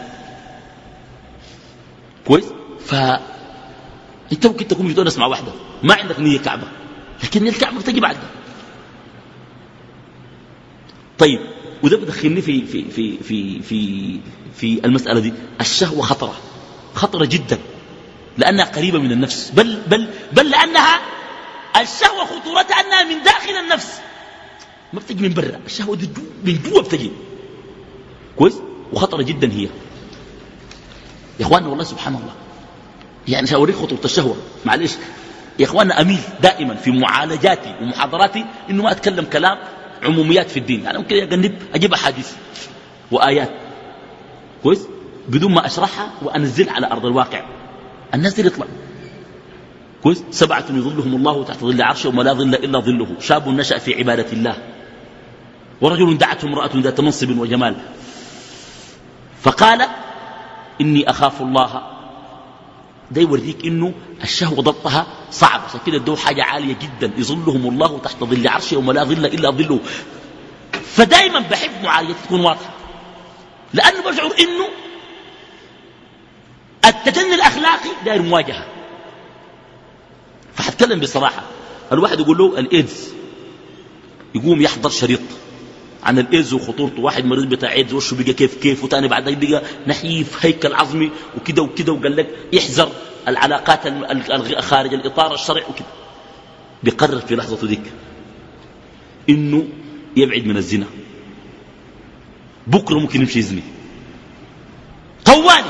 Speaker 2: كويس؟ فأنت ممكن تكون بتونس مع واحدة ما عندك نية كعبة، لكن الكعبة بتجي بعدها. طيب، وده بدخلني في في في في في في المسألة دي. الشهوة خطرة، خطرة جدا، لأنها قريبة من النفس، بل بل بل لأنها الشهوة خطورتها أنها من داخل النفس، ما بتجي من برا. الشهوة دي من جوا بتجي. كويس؟ وخطرة جدا هي يا اخواننا. والله سبحان الله، يعني سأوريك خطورة الشهوة. معلش يا اخواننا، أميل دائما في معالجاتي ومحاضراتي إنه ما أتكلم كلام عموميات في الدين، يعني ممكن أجنب أجيب أحاديث وآيات كويس بدون ما أشرحها وأنزل على أرض الواقع، الناس دي يطلع كويس. سبعة يظلهم الله تحت ظل عرشه وما لا ظل إلا ظله، شاب نشأ في عبادة الله، ورجل دعته امرأة ذات منصب وجمال فقال إني أخاف الله. ده يوريك إنه الشهوة ضبطها صعب، عشان كده الدو حاجة عالية جدا، يظلهم الله تحت ظل عرشه وما لا ظل إلا ظله. فدايما بحب معالجتي تكون واضحة، لأنه بشعر إنه التجني الأخلاقي داير مواجهة. فحتكلم بصراحة. الواحد يقول له الإيدز، يقوم يحضر شريط عن الإيدز وخطورته، واحد مريض بتاع إيدز وشه بقى كيف كيف، وتاني بعد ذلك بقى نحيف هيكل عظمي وكده وكده، وقال لك يحذر العلاقات خارج الإطار الشرعي وكده. بيقرر في لحظته ذيك إنه يبعد من الزنا، بكرة ممكن يمشي يزني طوالي.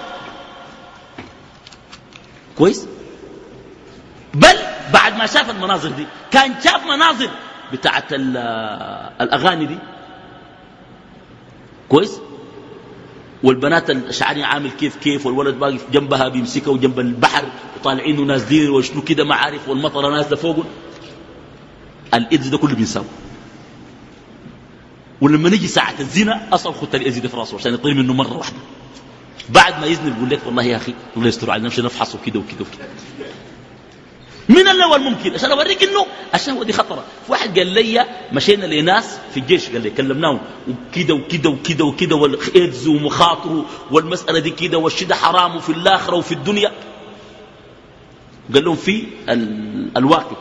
Speaker 2: كويس؟ بل بعد ما شاف المناظر دي، كان شاف مناظر بتاعت الأغاني دي كويس، والبنات الشعري عامل كيف كيف، والولد باقي جنبها بيمسكها وجنب البحر وطالعين ونازلين وشنو كده ما عارف، والمطره نازله فوقه. الإيدز ده كله بينساوه. ولما نجي ساعة الزنا أصلا خدت الإيدز ده في راسه عشان يطير منه مرة واحدة. بعد ما يزني يقول لك والله يا أخي الله يستر علينا، نمشي نفحصه كده وكده وكده. من الأول ممكن عشان أوريك إنه الشهوة دي خطرة. واحد قال لي مشينا لناس في الجيش، قال لي كلمناهم وكده وكده وكده وكده، والإيدز ومخاطره والمسألة دي كده، والشدة حرام وفي الآخرة وفي الدنيا. قال لهم في الواقع،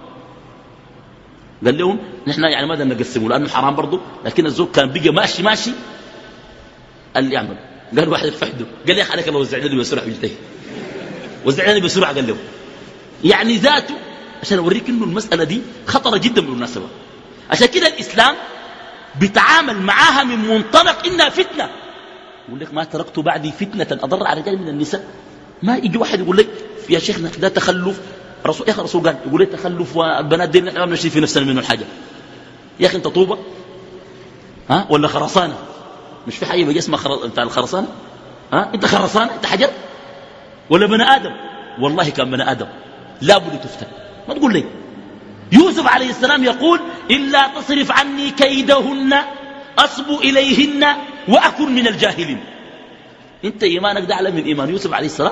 Speaker 2: قال لهم نحن يعني ما بدنا نقسمه لأنه حرام برضه، لكن الزوج كان بيجي ماشي ماشي قال لي اعمل. قال واحد يفحده، قال لي يا عليك الله وزعني بسرعة بجتهي، وزعني بسرعة. قال له يعني ذاته عشان أوريك إنه المسألة دي خطرة جدا بالمناسبة. عشان كده الإسلام بيتعامل معاها من منطلق إنها فتنة. يقول لك ما تركت بعدي فتنة أضر على رجال من النساء. ما يجي واحد يقول لك يا شيخنا ده تخلف، رسول يا أخي الرسول قال يقول لك تخلف والبنات دي نحن ما بنشتري في نفسنا منه الحاجة. يا أخي أنت طوبة ها ولا خرسانة؟ مش في حاجة بيجي اسمها خر... بتاع الخرسانة ها؟ أنت خرسانة؟ أنت حجر ولا بني آدم؟ والله كان بني آدم لا بد تفتن. ما تقول لي يوسف عليه السلام يقول إلا تصرف عني كيدهن أصب إليهن وأكن من الجاهلين. أنت إيمانك ده أعلى من إيمان يوسف عليه السلام.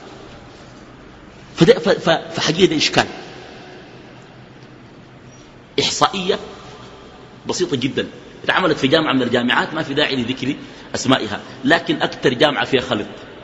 Speaker 2: فحقيقة ده إشكال. إحصائية بسيطة جدا اتعملت في جامعة من الجامعات، ما في داعي لذكر أسمائها، لكن أكثر جامعة فيها خلط.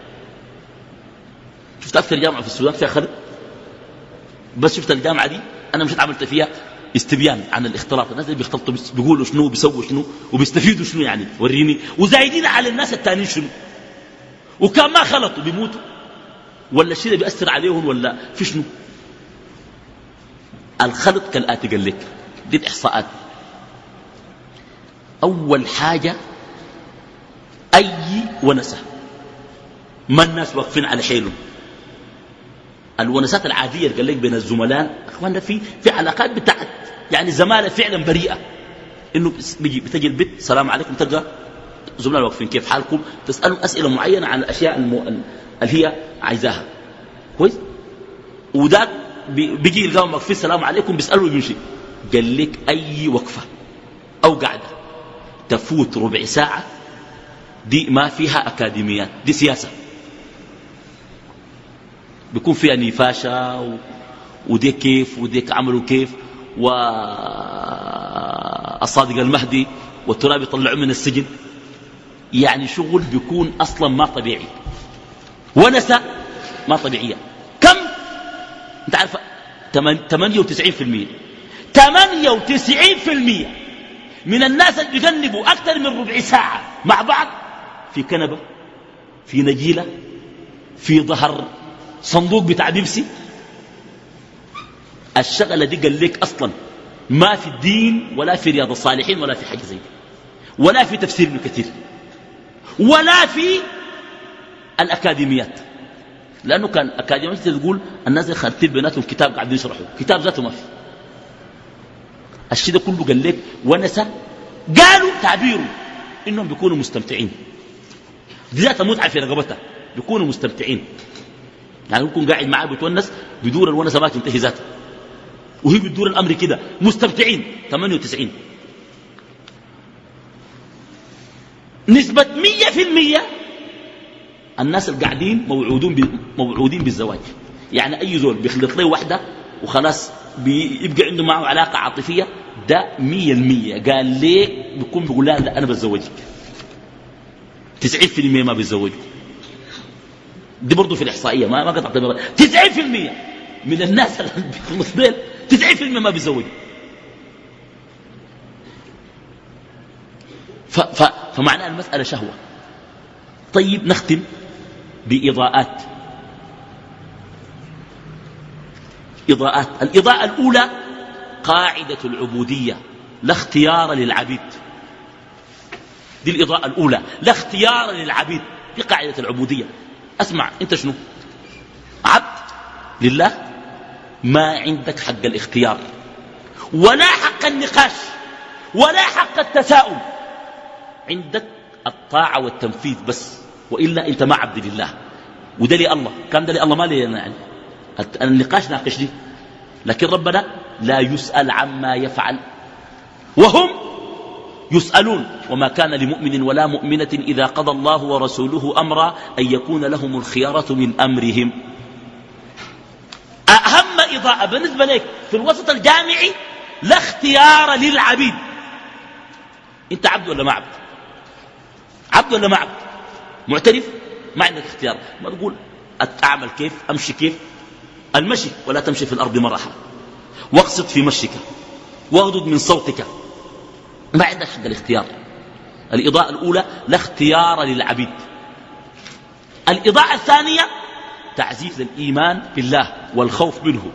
Speaker 2: شفت أكثر جامعة في السودان فيها خلط، بس شفت الجامعة دي أنا مش عملت فيها استبيان عن الاختلاط. الناس اللي بيختلطوا بيقولوا شنو بيسووا شنو وبيستفيدوا شنو، يعني وريني، وزايدين على الناس التانيين شنو، وكان ما خلطوا بيموتوا ولا الشيء ده بيأثر عليهم ولا في شنو. الخلط كالآتي قال لك دي الإحصاءات. أول حاجة أي ونسة ما الناس واقفين على حيلهم. الونسات العادية اللي قال لك بين الزملاء، اخواننا في في علاقات بتاعت يعني زمالة فعلا بريئة، إنه بيجي بتجي البيت السلام عليكم، تلقى زملاء واقفين كيف حالكم، تسألهم أسئلة معينة عن الأشياء اللي هي عايزاها كويس، وذاك بيجي يلقاهم واقفين السلام عليكم بيسألوا يمشي. قال لك أي وقفة أو قاعدة تفوت ربع ساعة دي ما فيها أكاديميات، دي سياسة بيكون فيها نفاشة و... وديك كيف وديك عملوا كيف، والصادق المهدي والتراب يطلعوا من السجن، يعني شغل بيكون أصلا ما طبيعي، ونسى ما طبيعية. كم انت عارف؟ ثمانية وتسعين بالمئة ثمانية وتسعين بالمئة من الناس اللي بيجنبوا أكثر من ربع ساعة مع بعض في كنبة، في نجيلة، في ظهر صندوق بتاع بيبسي. الشغلة دي قال لك أصلا ما في الدين ولا في رياض الصالحين ولا في حاجة زي دي، ولا في تفسير ابن كثير، ولا في الأكاديميات. لأنه كان أكاديميات تقول الناس اللي خارطين بيناتهم كتاب قاعدين يشرحوا كتاب ذاته ما في. الشيء ده كله قال لك ونسى. قالوا تعبيره إنهم بيكونوا مستمتعين، دي ذاتها متعة في رقبتها، بيكونوا مستمتعين، يعني يكون قاعد معاه بيتونس بدور الونسة ما تنتهي ذاتها، وهي بدور الأمر كده مستمتعين. ثمانية وتسعين نسبة مية في المية الناس القاعدين موعودين موعودين بالزواج. يعني أي زول بيخلط له واحدة وخلاص بيبقى عنده معه علاقة عاطفية، ده مية المية قال ليك بيكون بيقول لا, لا أنا بتزوجك. تسعين في المية ما بيتزوجوا، دي برضو في الإحصائية ما ما قطعت بغير. تسعين في المية من الناس اللي بيخلص ديل تسعين في المية ما بيتزوجوا. فمعنى المسألة شهوة. طيب نختم بإضاءات. إضاءات. الإضاءة الأولى قاعدة العبودية، لا اختيار للعبيد. دي الإضاءة الأولى، لا اختيار للعبيد، دي قاعدة العبودية. أسمع أنت شنو؟ عبد لله، ما عندك حق الاختيار ولا حق النقاش ولا حق التساؤل، عندك الطاعة والتنفيذ بس، وإلا أنت ما عبد لله. وده لي الله، كان ده لي الله ما لي يعني. النقاش ناقش دي، لكن ربنا لا يسأل عما يفعل وهم يسألون. وما كان لمؤمن ولا مؤمنة إذا قضى الله ورسوله أمرا أن يكون لهم الخيارة من أمرهم. أهم إضاءة بالنسبة لك في الوسط الجامعي لا اختيار للعبيد. أنت عبد ولا ما عبد؟ عبد ولا ما عبد؟ معترف؟ ما عندك اختيار. ما تقول أعمل كيف، أمشي كيف. المشي ولا تمشي في الأرض مرحا، واقصد في مشيك واغضض من صوتك، ما عندك حق الاختيار. الإضاءة الأولى لا اختيار للعبيد. الإضاءة الثانية تعزيز الإيمان بالله والخوف منه.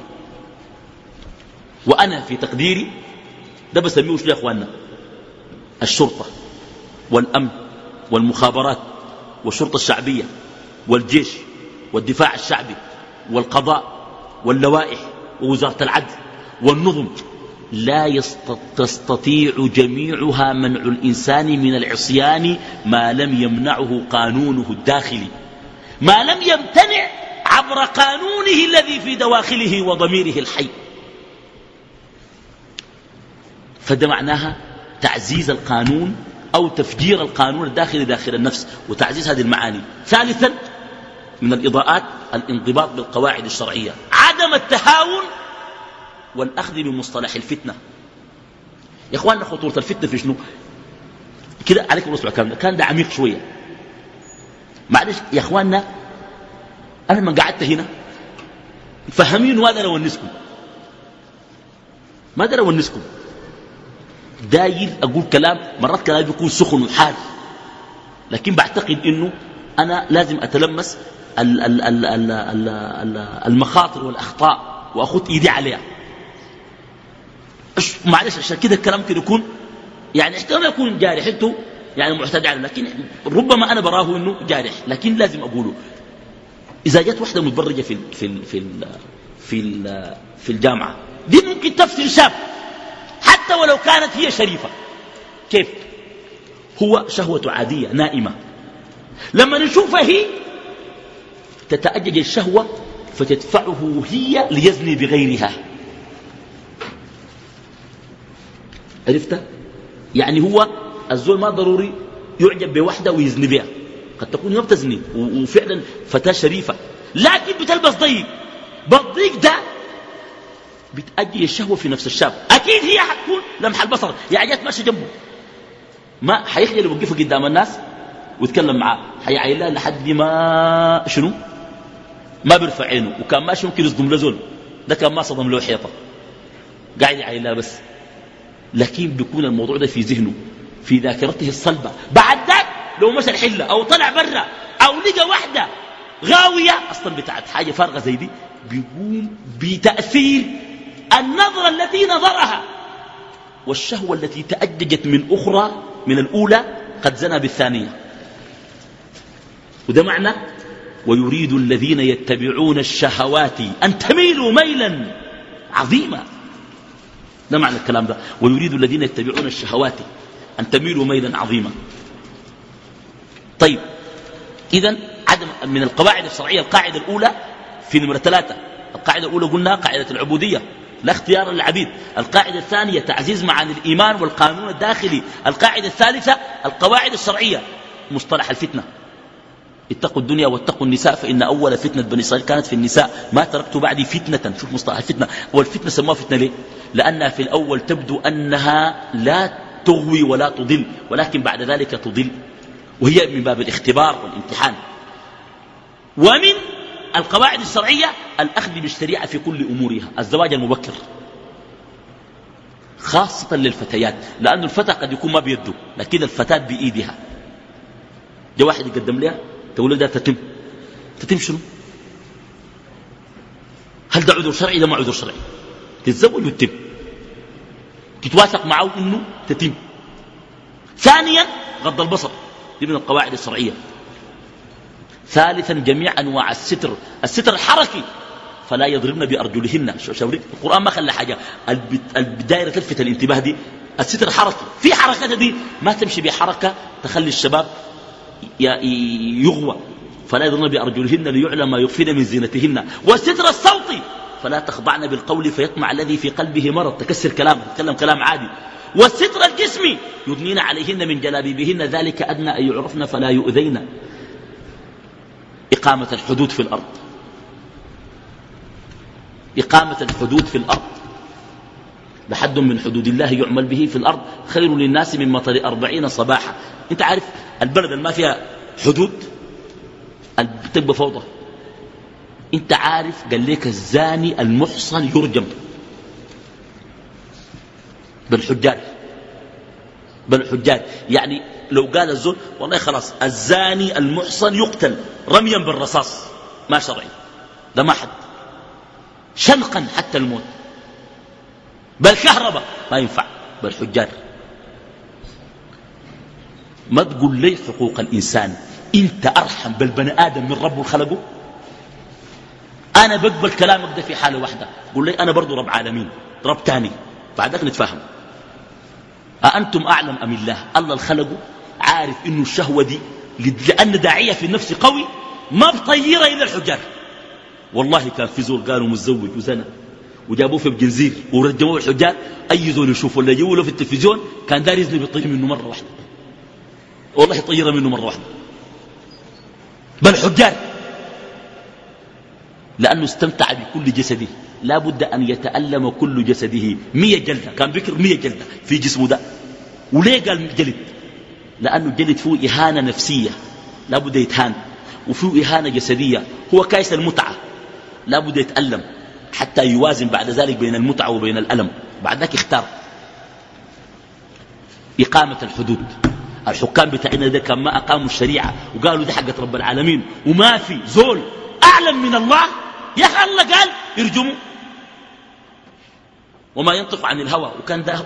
Speaker 2: وأنا في تقديري ده بسميه شو يا أخواننا؟ الشرطة والأمن والمخابرات والشرطة الشعبية والجيش والدفاع الشعبي والقضاء واللوائح ووزارة العدل والنظم لا تستطيع جميعها منع الإنسان من العصيان ما لم يمنعه قانونه الداخلي، ما لم يمتنع عبر قانونه الذي في دواخله وضميره الحي. فده معناها تعزيز القانون أو تفجير القانون الداخلي داخل النفس وتعزيز هذه المعاني. ثالثا من الإضاءات الانضباط بالقواعد الشرعية، عدم التهاون والأخذ بمصطلح الفتنة. يا إخواننا خطورة الفتنة في شنو؟ كده عليكم رسول كامل كان ده عميق شوية. معلش يا إخواننا، أنا من قعدت هنا فهمين ما أقدر أونسكم، ما أقدر أونسكم. داير أقول كلام مرات كلام بيكون سخن وحار، لكن بعتقد إنه أنا لازم أتلمس المخاطر والأخطاء وأخذ إيدي عليها. معلش عشان كده الكلام كده يكون يعني احتمال يكون جارح انتو يعني معتدى عليه، لكن ربما أنا براه إنه جارح، لكن لازم أقوله. إذا جت واحدة متبرجة في في في في في الجامعة دي ممكن تفتن شاب حتى ولو كانت هي شريفة. كيف؟ هو شهوة عادية نائمة، لما نشوفها هي تتأجج الشهوة فتدفعه هي ليزني بغيرها. عرفت؟ يعني هو الزول ما ضروري يعجب بوحدة ويزني بها، قد تكون هي بتزني وفعلا فتاة شريفة، لكن بتلبس ضيق، بالضيق ده بتأجج الشهوة في نفس الشاب. أكيد هي حتكون لمح البصر، يعني جات ماشي جنبه ما حيخجل يوقفه قدام الناس ويتكلم معاه، حيعيلها لحد ما شنو ما بيرفع عينه، وكان ماشي ممكن يصدم له زول، ده كان ما صدم له حيطة قاعد يعيلها بس. لكن بيكون الموضوع ده في ذهنه في ذاكرته الصلبة. بعد ذاك لو مشى الحلة أو طلع برا أو لقى واحدة غاوية أصلا بتاعت حاجة فارغة زي دي، بيقوم بتأثير النظرة التي نظرها والشهوة التي تأججت من أخرى من الأولى قد زنى بالثانية. وده معنى ويريد الذين يتبعون الشهوات أن تميلوا ميلا عظيما. ده معنى الكلام ده، ويريد الذين يتبعون الشهوات أن تميلوا ميلا عظيما. طيب إذن عدم من القواعد الشرعية القاعدة الأولى في نمرة ثلاثة. القاعدة الأولى قلنا قاعدة العبودية لا اختيار للعبيد. القاعدة الثانية تعزيز معاني الإيمان والقانون الداخلي. القاعدة الثالثة القواعد الشرعية مصطلح الفتنة، اتقوا الدنيا واتقوا النساء فإن أول فتنة بني إسرائيل كانت في النساء ما تركت بعدي فتنة. شوف مصطلح الفتنة. والفتنة سموها فتنة ليه؟ لأنها في الأول تبدو أنها لا تغوي ولا تضل، ولكن بعد ذلك تضل، وهي من باب الاختبار والامتحان. ومن القواعد الشرعية الأخذ بالشريعة في كل أمورها. الزواج المبكر خاصة للفتيات، لأن الفتى قد يكون ما بيده لكن الفتاة بإيدها. جاء واحد يقدم لها تقول له ده تتم تتم شنو؟ هل ده عذر شرعي؟ ده ما عذر شرعي. تتزوج وتتم، تتواثق معه انه تتم. ثانيا غض البصر، دي من القواعد الشرعية. ثالثا جميع أنواع الستر، الستر الحركي فلا يضربن بأرجلهن. القرآن ما خلى حاجة. الدائرة تلفت الانتباه دي الستر الحركي. في حركات دي ما تمشي بحركة تخلي الشباب يغوى، فلا يضربن بأرجلهن ليعلم ما يخفين من زينتهن. والستر الصوتي فلا تخضعن بالقول فيطمع الذي في قلبه مرض، تكسر كلام تتكلم كلام عادي. والستر الجسمي يدنين عليهن من جلابيبهن ذلك أدنى أن يعرفن فلا يؤذين. إقامة الحدود في الأرض، إقامة الحدود في الأرض، لحد من حدود الله يعمل به في الأرض خير للناس من مطر أربعين صباحا. أنت عارف البلد اللي ما فيها حدود تبقى فوضى. أنت عارف قال لك الزاني المحصن يرجم بالحجاج بالحجاج يعني لو قال الزول والله خلاص الزاني المحصن يقتل رميا بالرصاص ما شرعي، ده ما حد شنقا حتى الموت، بل كهرباء ما ينفع بالحجاج. ما تقول لي حقوق الإنسان انت أرحم بالبني آدم من رب خلقه. أنا بقبل كلامك ده في حالة واحدة، قول لي أنا برضو رب عالمين رب تاني بعدك نتفاهم. أأنتم أعلم أم الله؟ الله الخلقه عارف إنه الشهوة دي لأن داعية في النفس قوي ما بطيرة إلى الحجار. والله كان في زول قالوا متزوج وزنا وجابوه في بجنزير ورجموه الحجار، أي زول يشوف ولا يجيبوا له في التلفزيون كان دار يزني بيطير منه مرة واحدة، والله طير منه مرة واحدة بل حجار، لأنه استمتع بكل جسده. لا بد أن يتألم كل جسده مية جلدة. كان بكر مية جلدة في جسمه ده. وليه قال جلد؟ لأنه الجلد فيه إهانة نفسية لا بد يتهان، وفيه إهانة جسدية. هو كايس المتعة لا بد يتألم حتى يوازن بعد ذلك بين المتعة وبين الألم. بعد ذلك اختار إقامة الحدود. الحكام بتاعنا ده كان ما أقاموا الشريعة وقالوا دي حقت رب العالمين وما في زول أعلم من الله، يا أخي الله قال يرجموا وما ينطق عن الهوى. وكان ده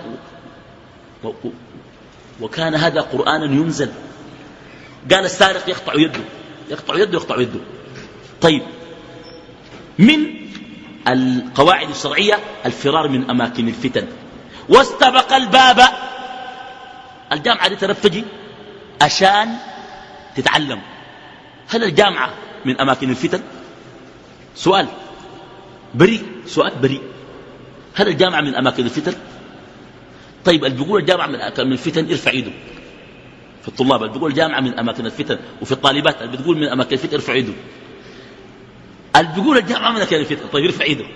Speaker 2: وكان هذا قرآنا ينزل. قال السارق يقطع يده يقطع يده يقطع يده. طيب من القواعد الشرعية الفرار من أماكن الفتن. واستبق الباب. الجامعة دي ترفجي عشان تتعلم. هل الجامعة من أماكن الفتن؟ سؤال بريء، سؤال بريء. هل الجامعة من أماكن الفتن؟ طيب اللي بيقول الجامعة من أماكن الفتن ارفع ايده. في الطلاب اللي بيقول الجامعة من أماكن الفتن، وفي الطالبات اللي بتقول من أماكن الفتن ارفع ايده. اللي بيقول الجامعة من أماكن الفتن طيب ارفع ايده.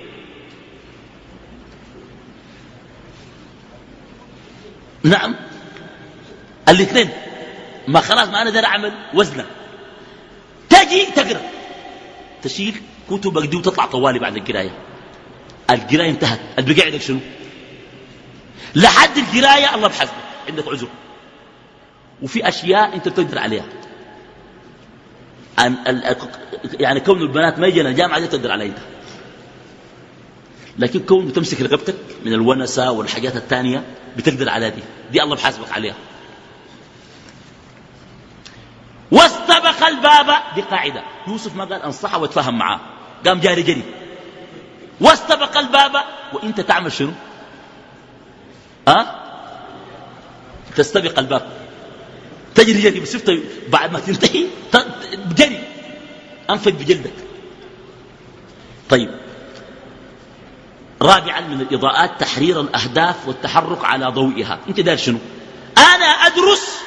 Speaker 2: نعم الاثنين. ما خلاص ما أنا داير أعمل وزنة. تجي تقرأ تشيل كتبك دي وتطلع طوالي بعد القراية. القراية انتهت. اللي بقعدك شنو؟ لحد القراية الله بحسبك، عندك عذر. وفي أشياء أنت بتقدر عليها. يعني كون البنات ما يجينا الجامعة دي تقدر عليها انت. لكن كون تمسك رقبتك من الونسة والحاجات الثانية بتقدر عليها دي دي الله بحاسبك عليها. واستبق الباب دي قاعدة. يوسف ما قال انصحه واتفاهم معاه، قام جاري جري. واستبق الباب وانت تعمل شنو؟ ها؟ تستبق الباب تجري جري. بس شفت بعد ما تنتهي جري انفق بجلدك. طيب رابعا من الإضاءات تحرير الأهداف والتحرك على ضوئها. انت دار شنو؟ أنا أدرس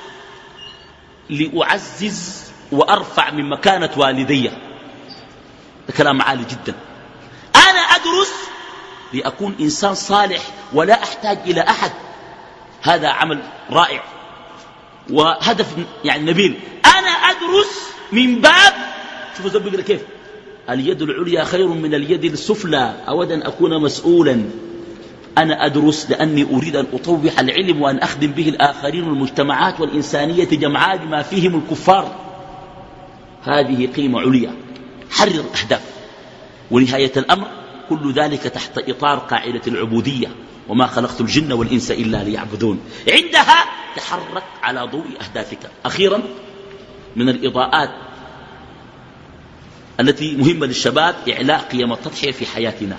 Speaker 2: لأعزز وأرفع من مكانة والدي. كلام عالي جدا. أنا أدرس لأكون إنسان صالح ولا أحتاج إلى أحد. هذا عمل رائع وهدف يعني نبيل. أنا أدرس من باب، شوفوا زي بيقرأ كيف، اليد العليا خير من اليد السفلى، أود أن أكون مسؤولا. أنا أدرس لأني أريد أن أطوح العلم وأن أخدم به الآخرين والمجتمعات والإنسانية جمعاء بما فيهم الكفار. هذه قيمة عليا. حرر الأهداف. ونهاية الأمر كل ذلك تحت إطار قاعدة العبودية، وما خلقت الجن والإنس إلا ليعبدون. عندها تحرك على ضوء أهدافك. أخيرا من الإضاءات التي مهمة للشباب إعلاء قيم التضحية في حياتنا.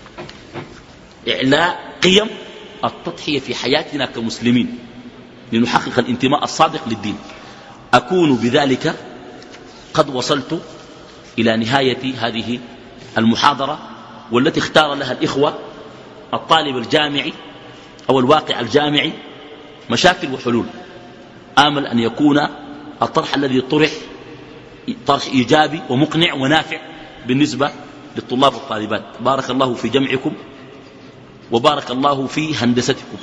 Speaker 2: إعلاء قيم التضحية في حياتنا كمسلمين لنحقق الانتماء الصادق للدين. أكون بذلك قد وصلت إلى نهاية هذه المحاضرة، والتي اختار لها الإخوة الطالب الجامعي أو الواقع الجامعي مشاكل وحلول. آمل أن يكون الطرح الذي طرح طرح إيجابي ومقنع ونافع بالنسبة للطلاب والطالبات. بارك الله في جمعكم، وبارك الله في هندستكم،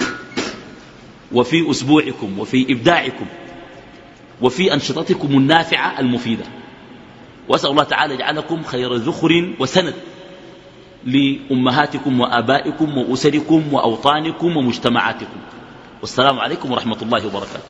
Speaker 2: وفي أسبوعكم، وفي إبداعكم، وفي أنشطتكم النافعة المفيدة. وأسأل الله تعالى يجعلكم خير ذخر وسند لأمهاتكم وآبائكم وأسركم وأوطانكم ومجتمعاتكم. والسلام عليكم ورحمة الله وبركاته.